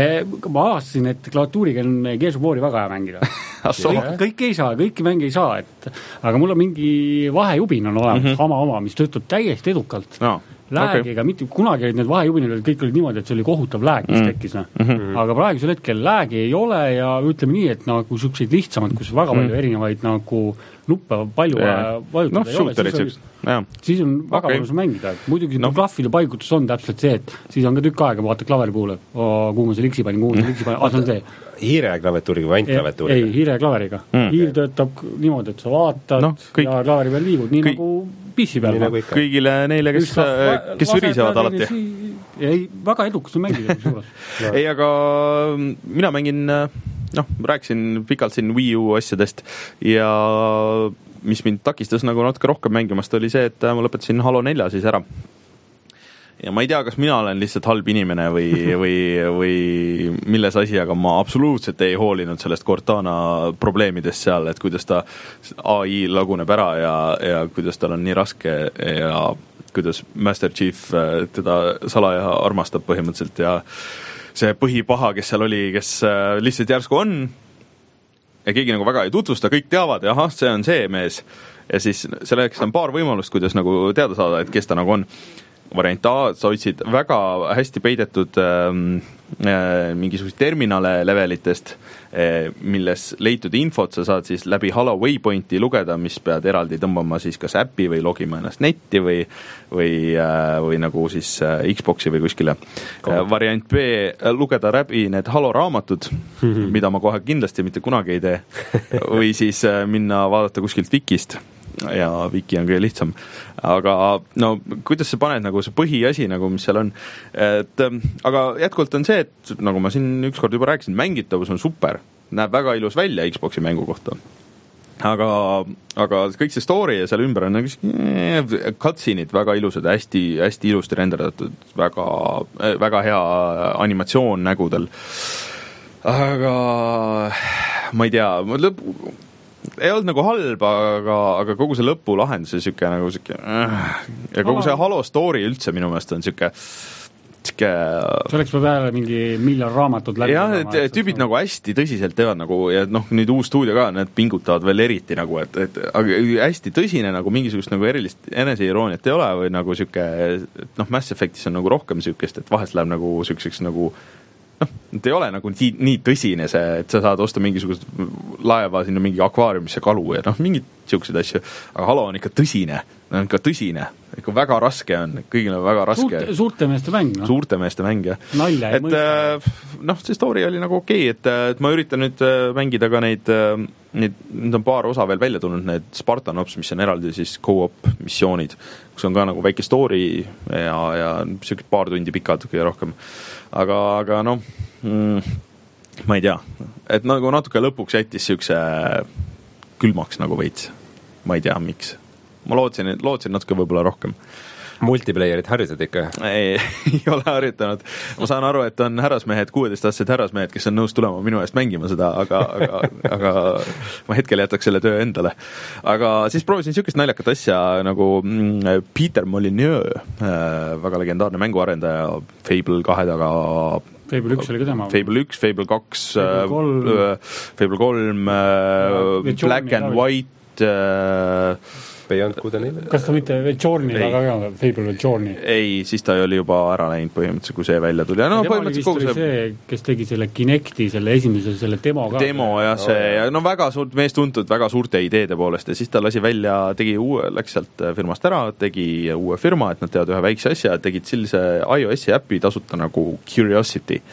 Ma avastasin, et klaviatuuriga on Gears of War'i väga hea mängida. kõik, kõik ei saa, kõiki mänge ei saa, et aga mul on mingi vahejubin on olemas, mm-hmm. Hama oma, mis töötab täiesti edukalt. No. Läägiga, okay. mitte kunagi olid need vahejubinid, kõik olid niimoodi, et see oli kohutav lääg, mis mm. tekkis. No. Mm-hmm. Aga praegusel hetkel läägi ei ole ja ütleme nii, et nagu selliseid lihtsamad, kus väga palju mm. erinevaid nagu nuppe palju yeah. vajutada no, ei ole, siis, oli, siis on väga okay. mõnus mängida. Muidugi no. klahvide paigutus on täpselt see, et siis on ka tükk aega, vaata klaveri puhul, kuhu ma see liksi panin, kuhu ma see liksi panin, ah, see on see. Hiire klaviatuuriga või ainult klaviatuuriga? Ei, hiire klaveriga. Mm. Hiir töötab niimoodi, et sa vaatad no, kõik... ja klaveri peal liigud, nii kõik... nagu pissi peal. Nagu kõigile neile, kes, kes ürisevad alati. Ei, väga edukas on mängida. ei, aga mina mängin, noh, rääkisin pikalt siin Wii U asjadest ja mis mind takistas nagu natuke rohkem mängimast oli see, et ma lõpetasin Halo nelja siis ära. ja ma ei tea, kas mina olen lihtsalt halb inimene või, või, või milles asi, aga ma absoluutselt ei hoolinud sellest Cortana probleemidest seal, et kuidas ta A I laguneb ära ja, ja kuidas tal on nii raske ja kuidas Master Chief teda salaja armastab põhimõtteliselt ja see põhipaha, kes seal oli, kes lihtsalt järsku on ja keegi nagu väga ei tutvusta, kõik teavad, ja ahah, see on see mees. Ja siis selleks on paar võimalust, kuidas nagu teada saada, et kes ta nagu on. Variant A, sa otsid väga hästi peidetud äh, mingisugust terminale levelitest, äh, milles leitud infot sa saad siis läbi Halo Waypointi lugeda, mis pead eraldi tõmbama siis kas äppi või logima ennast netti või, või, äh, või nagu siis äh, Xboxi või kuskile. Äh, variant B, lugeda läbi need Halo raamatud, mida ma kohe kindlasti mitte kunagi ei tee, või siis äh, minna vaadata kuskilt Wikist. Ja Wiki on kõige lihtsam, aga no kuidas sa paned nagu see põhiasi nagu, mis seal on, et aga jätkuvalt on see, et nagu ma siin ükskord juba rääkisin, mängitavus on super, näeb väga ilus välja Xboxi mängu kohta, aga, aga kõik see story ja seal ümber on nagu cutscene'id väga ilusad, hästi, hästi ilusti renderdatud, väga, väga hea animatsioon nägudel, aga ma ei tea, lõpp ei olnud nagu halb, aga, aga kogu see lõpu lahendus on siuke nagu siuke ja kogu see Halo story üldse minu meelest on siuke siuke see oleks peale mingi miljon raamatut läbi. jah, et tüübid nagu hästi tõsiselt teevad nagu ja noh, nüüd uus stuudio ka, need pingutavad veel eriti nagu, et, et aga hästi tõsine nagu mingisugust nagu erilist eneseirooniat ei ole või nagu siuke, noh, Mass Effectis on nagu rohkem siukest, et vahest läheb nagu siukseks nagu noh, et ei ole nagu nii, nii tõsine see, et sa saad osta mingisugust laeva sinna mingi akvaariumisse kalu ja noh, mingid siuksed asju, aga Halo on ikka tõsine, on ikka tõsine, ikka väga raske on, kõigil on väga raske. Suurte, suurte meeste mäng, noh. Suurte meeste mäng, jah. Nalja ei mõista. Noh, see story oli nagu okei, et, et ma üritan nüüd mängida ka neid, neid, nüüd on paar osa veel välja tulnud, need Spartan Ops, mis on eraldi siis co-op missioonid, kus on ka nagu väike story ja, ja siuke paar tundi pikad kõige rohkem. Aga, aga noh, mm, ma ei tea, et nagu natuke lõpuks jättis siukse külmaks nagu veits. Ma ei tea, miks. Ma lootsin, lootsin natuke võib-olla rohkem. Multiplayerit harjutad ikka? Ei, ei ole harjutanud. Ma saan aru, et on härrasmehed, kuueteistaastased härrasmehed, kes on nõus tulema minu eest mängima seda, aga, aga, aga ma hetkel jätaks selle töö endale. Aga siis proovisin siukest naljakat asja nagu Peter Molyneux, väga legendaarne mänguarendaja Fable kahe taga. Fable üks oli ka tema. Fable üks, Fable kaks, Fable kolm, Black and White, Beyond Good and Evil. Kas ta mitte Journey taga ka, Fable Journey? Ei, siis ta oli juba ära läinud põhimõtteliselt, kui see välja tuli. No, tema oli vist oli see, see, kes tegi selle Kinecti, selle esimese, selle demo ka. Demo ja see, ja no väga suurt, mees tuntud väga suurte ideede poolest ja siis ta lasi välja, tegi uue, läks sealt firmast ära, tegi uue firma, et nad teevad ühe väikse asja, tegid sellise iOS-i äppi tasuta nagu Curiosity.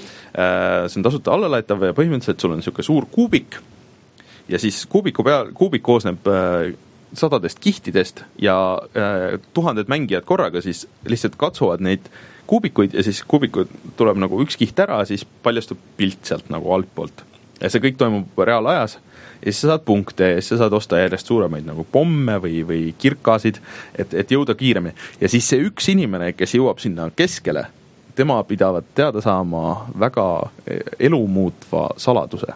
See on tasuta allalaetav ja põhimõtteliselt sul on niisugune suur kuubik ja siis kuubiku peal, kuubik koosneb sadadest kihtidest ja äh, tuhanded mängijad korraga siis lihtsalt katsuvad neid kuubikuid ja siis kuubikud tuleb nagu üks kiht ära, siis paljastub pilt sealt nagu altpoolt. Ja see kõik toimub reaalajas ja siis sa saad punkte ja siis sa saad osta järjest suuremaid nagu pomme või, või kirkasid, et, et jõuda kiiremini. Ja siis see üks inimene, kes jõuab sinna keskele, tema pidavat teada saama väga elumuutva saladuse.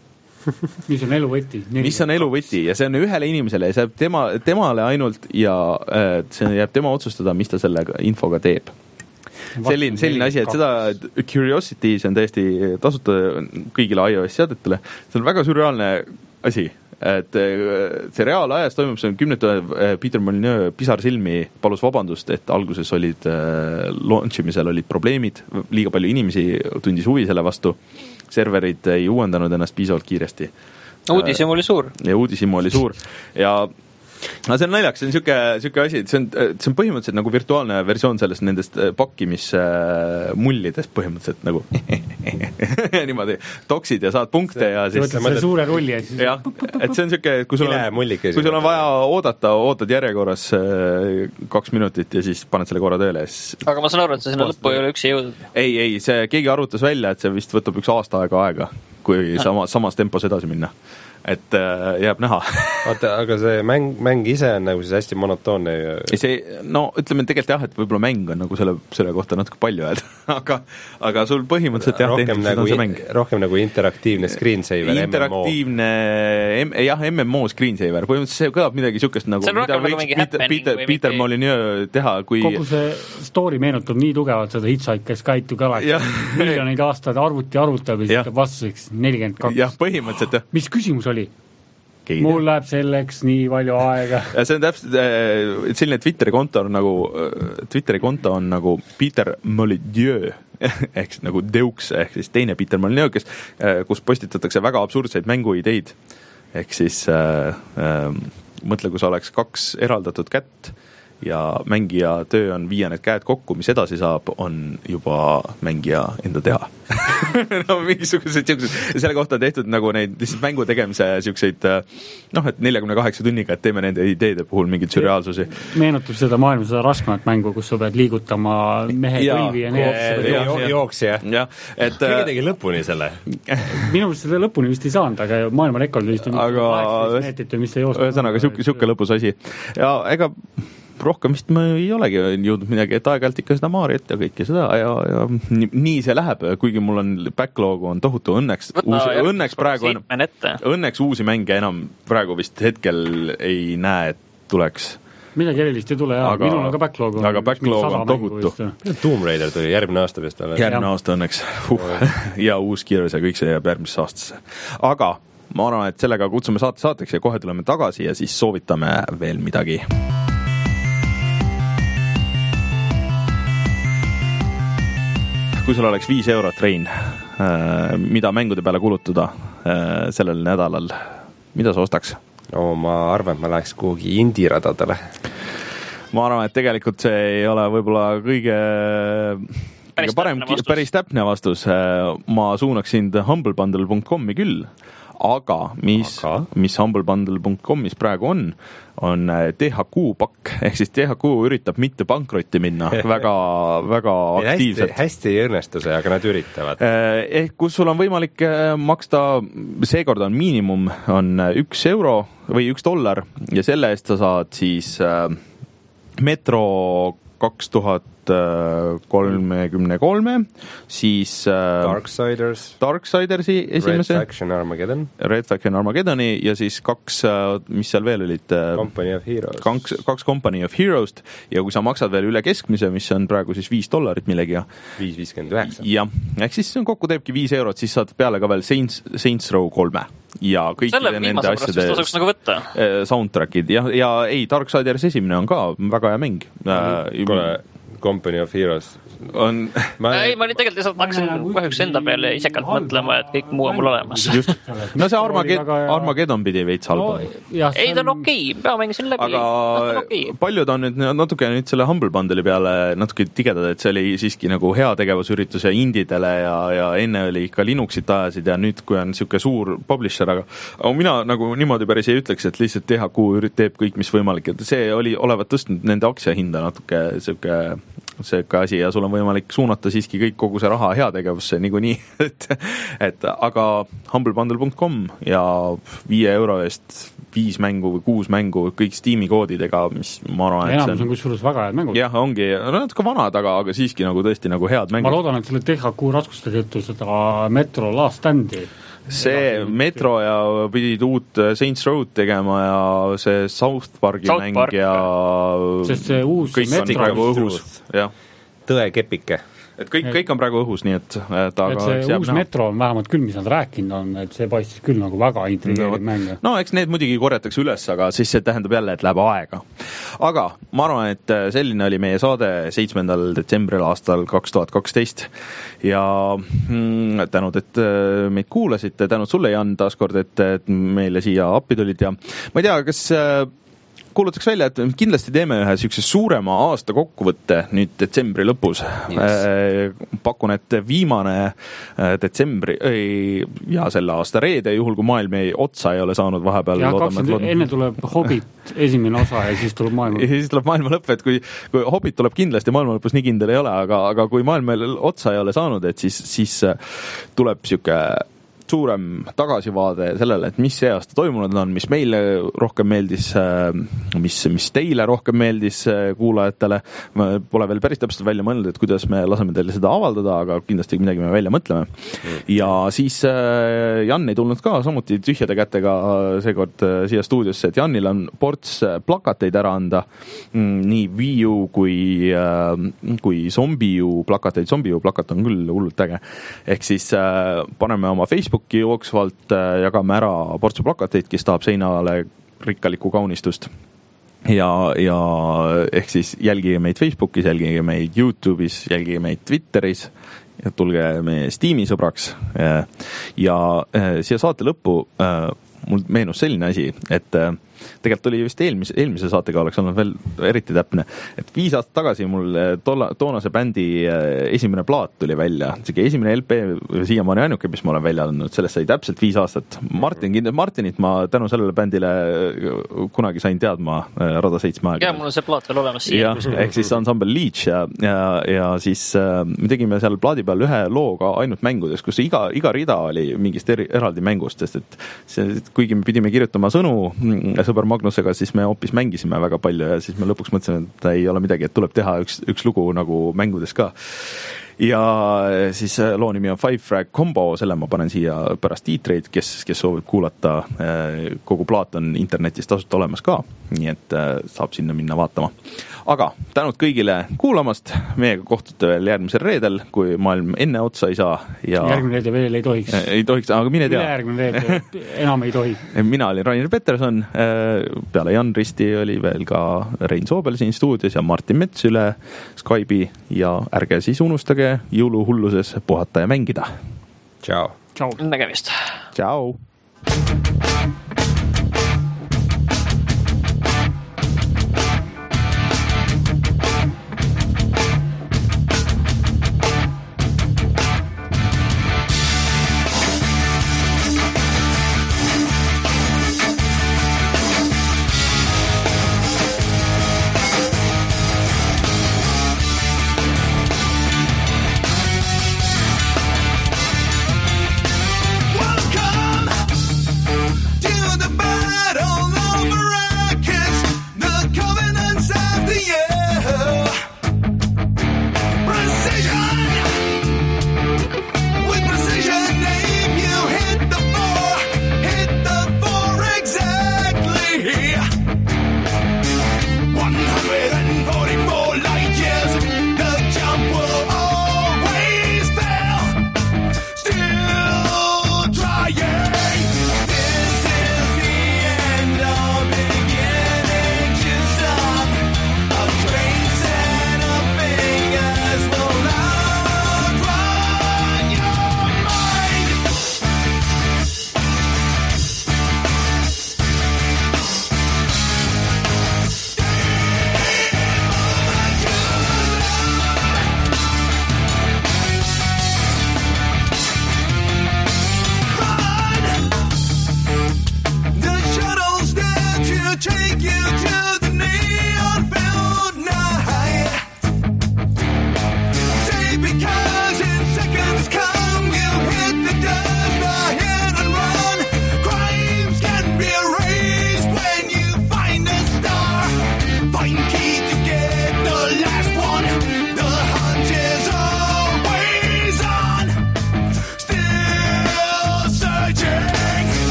mis on elu võti. mis on elu võti ja see on ühele inimesele ja see jääb tema, temale ainult ja äh, see jääb tema otsustada, mis ta selle infoga teeb. Selline, selline asi, et seda Curiosity, see on täiesti tasuta kõigile iOS seadetele, see on väga surreaalne asi, et see reaalajas toimub, see on kümnete Peter Molyneux pisarsilmi palus vabandust, et alguses olid launchimisel olid probleemid, liiga palju inimesi tundis huvi selle vastu, serverid ei uuendanud ennast piisavalt kiiresti. Uudishimu oli suur. Ja uudishimu oli suur ja no see on naljaks, see on siuke, siuke asi, see on, see on põhimõtteliselt nagu virtuaalne versioon sellest nendest pakkimismullidest põhimõtteliselt nagu niimoodi toksid ja saad punkte see, ja siis see suure rulli ja siis jah, et see on siuke, kui sul on, kui sul on vaja oodata, ootad järjekorras kaks minutit ja siis paned selle korra tööle siis... aga ma saan aru, et see sinna lõppu ei ole üksi jõudnud. ei, ei, see keegi arvutas välja, et see vist võtab üks aasta aega aega, kui sama, samas tempos edasi minna. et äh, jääb näha. Oota, aga see mäng, mäng ise on nagu siis hästi monotoonne. See, no ütleme tegelikult jah, et võib-olla mäng on nagu selle, selle kohta natuke palju öelda, aga, aga sul põhimõtteliselt jah, rohkem nagu, on see mäng. Rohkem nagu interaktiivne screensaver, interaktiivne, M M O. jah, M M O screensaver, põhimõtteliselt see kõlab midagi sükest nagu, mida võiks nagu Peter, Peter, Peter Molyneux teha, kui kogu see story meenutab nii tugevalt seda Hitchhiker's Guide to Galaxy. Miljoneid aastaid arvuti arvutab ja siis tuleb vastuseks nelikümmend kaks. jah, põhimõtteliselt jah. Mis küsimus oli? Mul läheb selleks nii palju aega. Ja see on täpselt, selline Twitteri konto on nagu, Twitteri konto on nagu Peter Molyneux, ehk nagu Deux, ehk siis teine Peter Molyneux, kes, kus postitatakse väga absurdseid mänguideid. Ehk siis äh, äh, mõtle, kui sa oleks kaks eraldatud kätt ja mängija töö on viia need käed kokku, mis edasi saab, on juba mängija enda teha. no mingisugused siuksed, selle kohta on tehtud nagu neid lihtsalt mängu tegemise siukseid, noh, et neljakümne kaheksa tunniga, et teeme nende ideede puhul mingid sürreaalsusi. Meenutab seda maailma seda raskemat mängu, kus sa pead liigutama mehe kõlvi ja nii. Jooksja. Keegi tegi lõpuni selle. Minu mõttes seda lõpuni vist ei saanud, aga maailma rekord vist on kaheksateist meetrit või mis see joost. Ühesõnaga, siuke lõpus asi. Ja ega rohkem vist ma ei olegi jõudnud midagi, et aeg-ajalt ikka seda Mariet ja kõike seda ja, ja nii, nii see läheb, kuigi mul on backlog on tohutu õnneks, uusi, õnneks praegu on, õnneks uusi mänge enam praegu vist hetkel ei näe, et tuleks. Midagi erilist ei tule, aga minul on ka backlog on. Aga backlog on tohutu. Tomb Raider tuli järgmine aasta vist. Järgmine aasta õnneks. Uh, ja uus Gears ja kõik see jääb järgmisse aastasse. Aga ma arvan, et sellega kutsume saate saateks ja kohe tuleme tagasi ja siis soovitame veel midagi. Kui sul oleks viis eurot, Rein, mida mängude peale kulutada sellel nädalal, mida sa ostaks? No ma arvan, et ma läheks kuhugi indiradadele. Ma arvan, et tegelikult see ei ole võib-olla kõige, kõige parem, päris täpne vastus. Ma suunaks sind humblebundle dot comi küll, aga mis, aga? mis humblebundle dot comis praegu on, on T H Q pakk, ehk siis T H Q üritab mitte pankrotti minna väga, väga aktiivselt. Hästi, hästi ei õnnestu see, aga nad üritavad. Ehk kus sul on võimalik maksta, seekord on miinimum, on üks euro või üks dollar ja selle eest sa saad siis Metro kaks tuhat kolmekümne kolme, siis Darksiders, Darksidersi esimese, Red Faction Armageddon, Red Faction Armageddoni ja siis kaks, mis seal veel olid? Company of Heroes. Kaks, kaks Company of Heroes ja kui sa maksad veel üle keskmise, mis on praegu siis viis dollarit millegi. viis viiskümmend üheksa. Ja, ehk siis kokku teebki viis eurot, siis saad peale ka veel Saints, Saints Row kolme ja kõikide nende asjade nagu võtta. soundtrackid ja, ja ei, Darksiders esimene on ka väga hea mäng. Kole Company of Heroes on... ma... ei, ma nüüd tegelikult lihtsalt hakkasin kahjuks enda peale isekalt mõtlema, et kõik muu on mul olemas. Just. No see Armaged- Armageddon pidi veits halba. No, ei, ta on okei, okay. Pea mängisin läbi. Aga no, okay. Paljud on nüüd natuke nüüd selle Humble Bundle'i peale natuke tigedad, et see oli siiski nagu hea tegevusüritus ja indidele ja, ja enne oli ikka Linuxit ajasid ja nüüd, kui on siuke suur publisher, aga, aga mina nagu niimoodi päris ei ütleks, et lihtsalt T H Q teeb kõik, mis võimalik, et see oli olevat tõstnud nende aktsiahinda natuke siuke see asi ja sul on võimalik suunata siiski kõik kogu see raha heategevusse niikuinii, et, et aga humblebundle dot com ja viie euro eest viis mängu või kuus mängu kõik Steam'i koodidega, mis ma arvan, et enamus on kusjuures väga head mängud. jah, ongi, natuke vanad, aga, aga siiski nagu tõesti nagu head mängud. Ma loodan, et selle T H Q raskuste tõttu seda Metro Last Standi see Metro ja pidid uut Saints Road tegema ja see South Parki South mäng Park. Ja sest see uus kõik on praegu õhus. Ja. Tõe kepike. Et kõik, kõik on praegu õhus, nii et, et, aga et see uus näha. Metro on vähemalt küll, mis nad rääkinud on, et see paistis küll nagu väga intrigeeriv no, mäng. No eks need muidugi korjatakse üles, aga siis see tähendab jälle, et läheb aega. Aga ma arvan, et selline oli meie saade seitsmendal detsembril aastal kaks tuhat kaksteist ja mm, tänud, et meid kuulasite, tänud sulle, Jan, taaskord, et, et meile siia appi tulid ja ma ei tea, kas kuulutaks välja, et kindlasti teeme ühe sükse suurema aasta kokkuvõtte nüüd detsembri lõpus. Yes. Pakun, et viimane detsembri ja selle aasta reede, juhul kui maailm ei otsa ei ole saanud vahepeal. Ja kakskümmend, loodame, enne tuleb Hobbit esimene osa ja siis tuleb maailma lõpp. Ja siis tuleb maailma lõpp, et kui, kui Hobbit tuleb kindlasti, maailma lõpus nii kindel ei ole, aga, aga kui maailm otsa ei ole saanud, et siis, siis tuleb siuke suurem tagasivaade sellele, et mis see aasta toimunud on, mis meile rohkem meeldis, mis, mis teile rohkem meeldis kuulajatele. Ma pole veel päris täpselt välja mõelnud, et kuidas me laseme teile seda avaldada, aga kindlasti midagi me välja mõtleme. Ja siis Jan ei tulnud ka samuti tühjade kätega seekord siia stuudiosse, et Janil on ports plakateid ära anda, nii Wii U kui, kui Zombie U plakateid. Zombie U plakat on küll hullult äge. Ehk siis äh, paneme oma Facebooki jooksvalt, äh, jagame ära portsu plakateid, kes tahab seinale rikkalikku kaunistust. Ja, ja ehk siis jälgige meid Facebookis, jälgige meid YouTube'is, jälgige meid Twitteris ja tulge meie Steam'i sõbraks. Ja, ja äh, siia saate lõppu äh, mul meenus selline asi, et äh, tegelikult oli vist eelmise, eelmise saatega oleks olnud veel eriti täpne, et viis aastat tagasi mul tolla, toonase bändi esimene plaat tuli välja, siuke esimene L P siiamaani ainuke, mis ma olen välja andnud, sellest sai täpselt viis aastat. Martin, Martinit ma tänu sellele bändile kunagi sain teadma Rada seitsme aega. Ja, mul on see plaat veel olemas siia. Ja, ehk siis Ensemble Leech ja, ja, ja siis äh, me tegime seal plaadi peal ühe looga ainult mängudes, kus iga, iga rida oli mingist eri, eraldi mängust, sest et see, kuigi me pidime kirjutama sõnu sõber Magnusega, siis me hoopis mängisime väga palju ja siis me lõpuks mõtlesime, et ei ole midagi, et tuleb teha üks, üks lugu nagu mängudes ka. Ja siis loo nimi on Five Frag Combo, selle ma panen siia pärast tiitreid, kes, kes soovib kuulata. Kogu plaat on internetis tasuta olemas ka, nii et saab sinna minna vaatama. Aga tänud kõigile kuulamast, meiega kohtute veel järgmisel reedel, kui maailm enne otsa ei saa. Ja järgmine reede veel ei tohiks. Ei tohiks, aga mine tea. Järgmine reede enam ei tohi. Mina olin Rainer Peterson, peale Jan Risti oli veel ka Rein Soobel siin stuudios ja Martin Mets üle Skype'i ja ärge siis unustage jõuluhulluses puhata ja mängida. Ciao. Ciao. Nägemist. Ciao.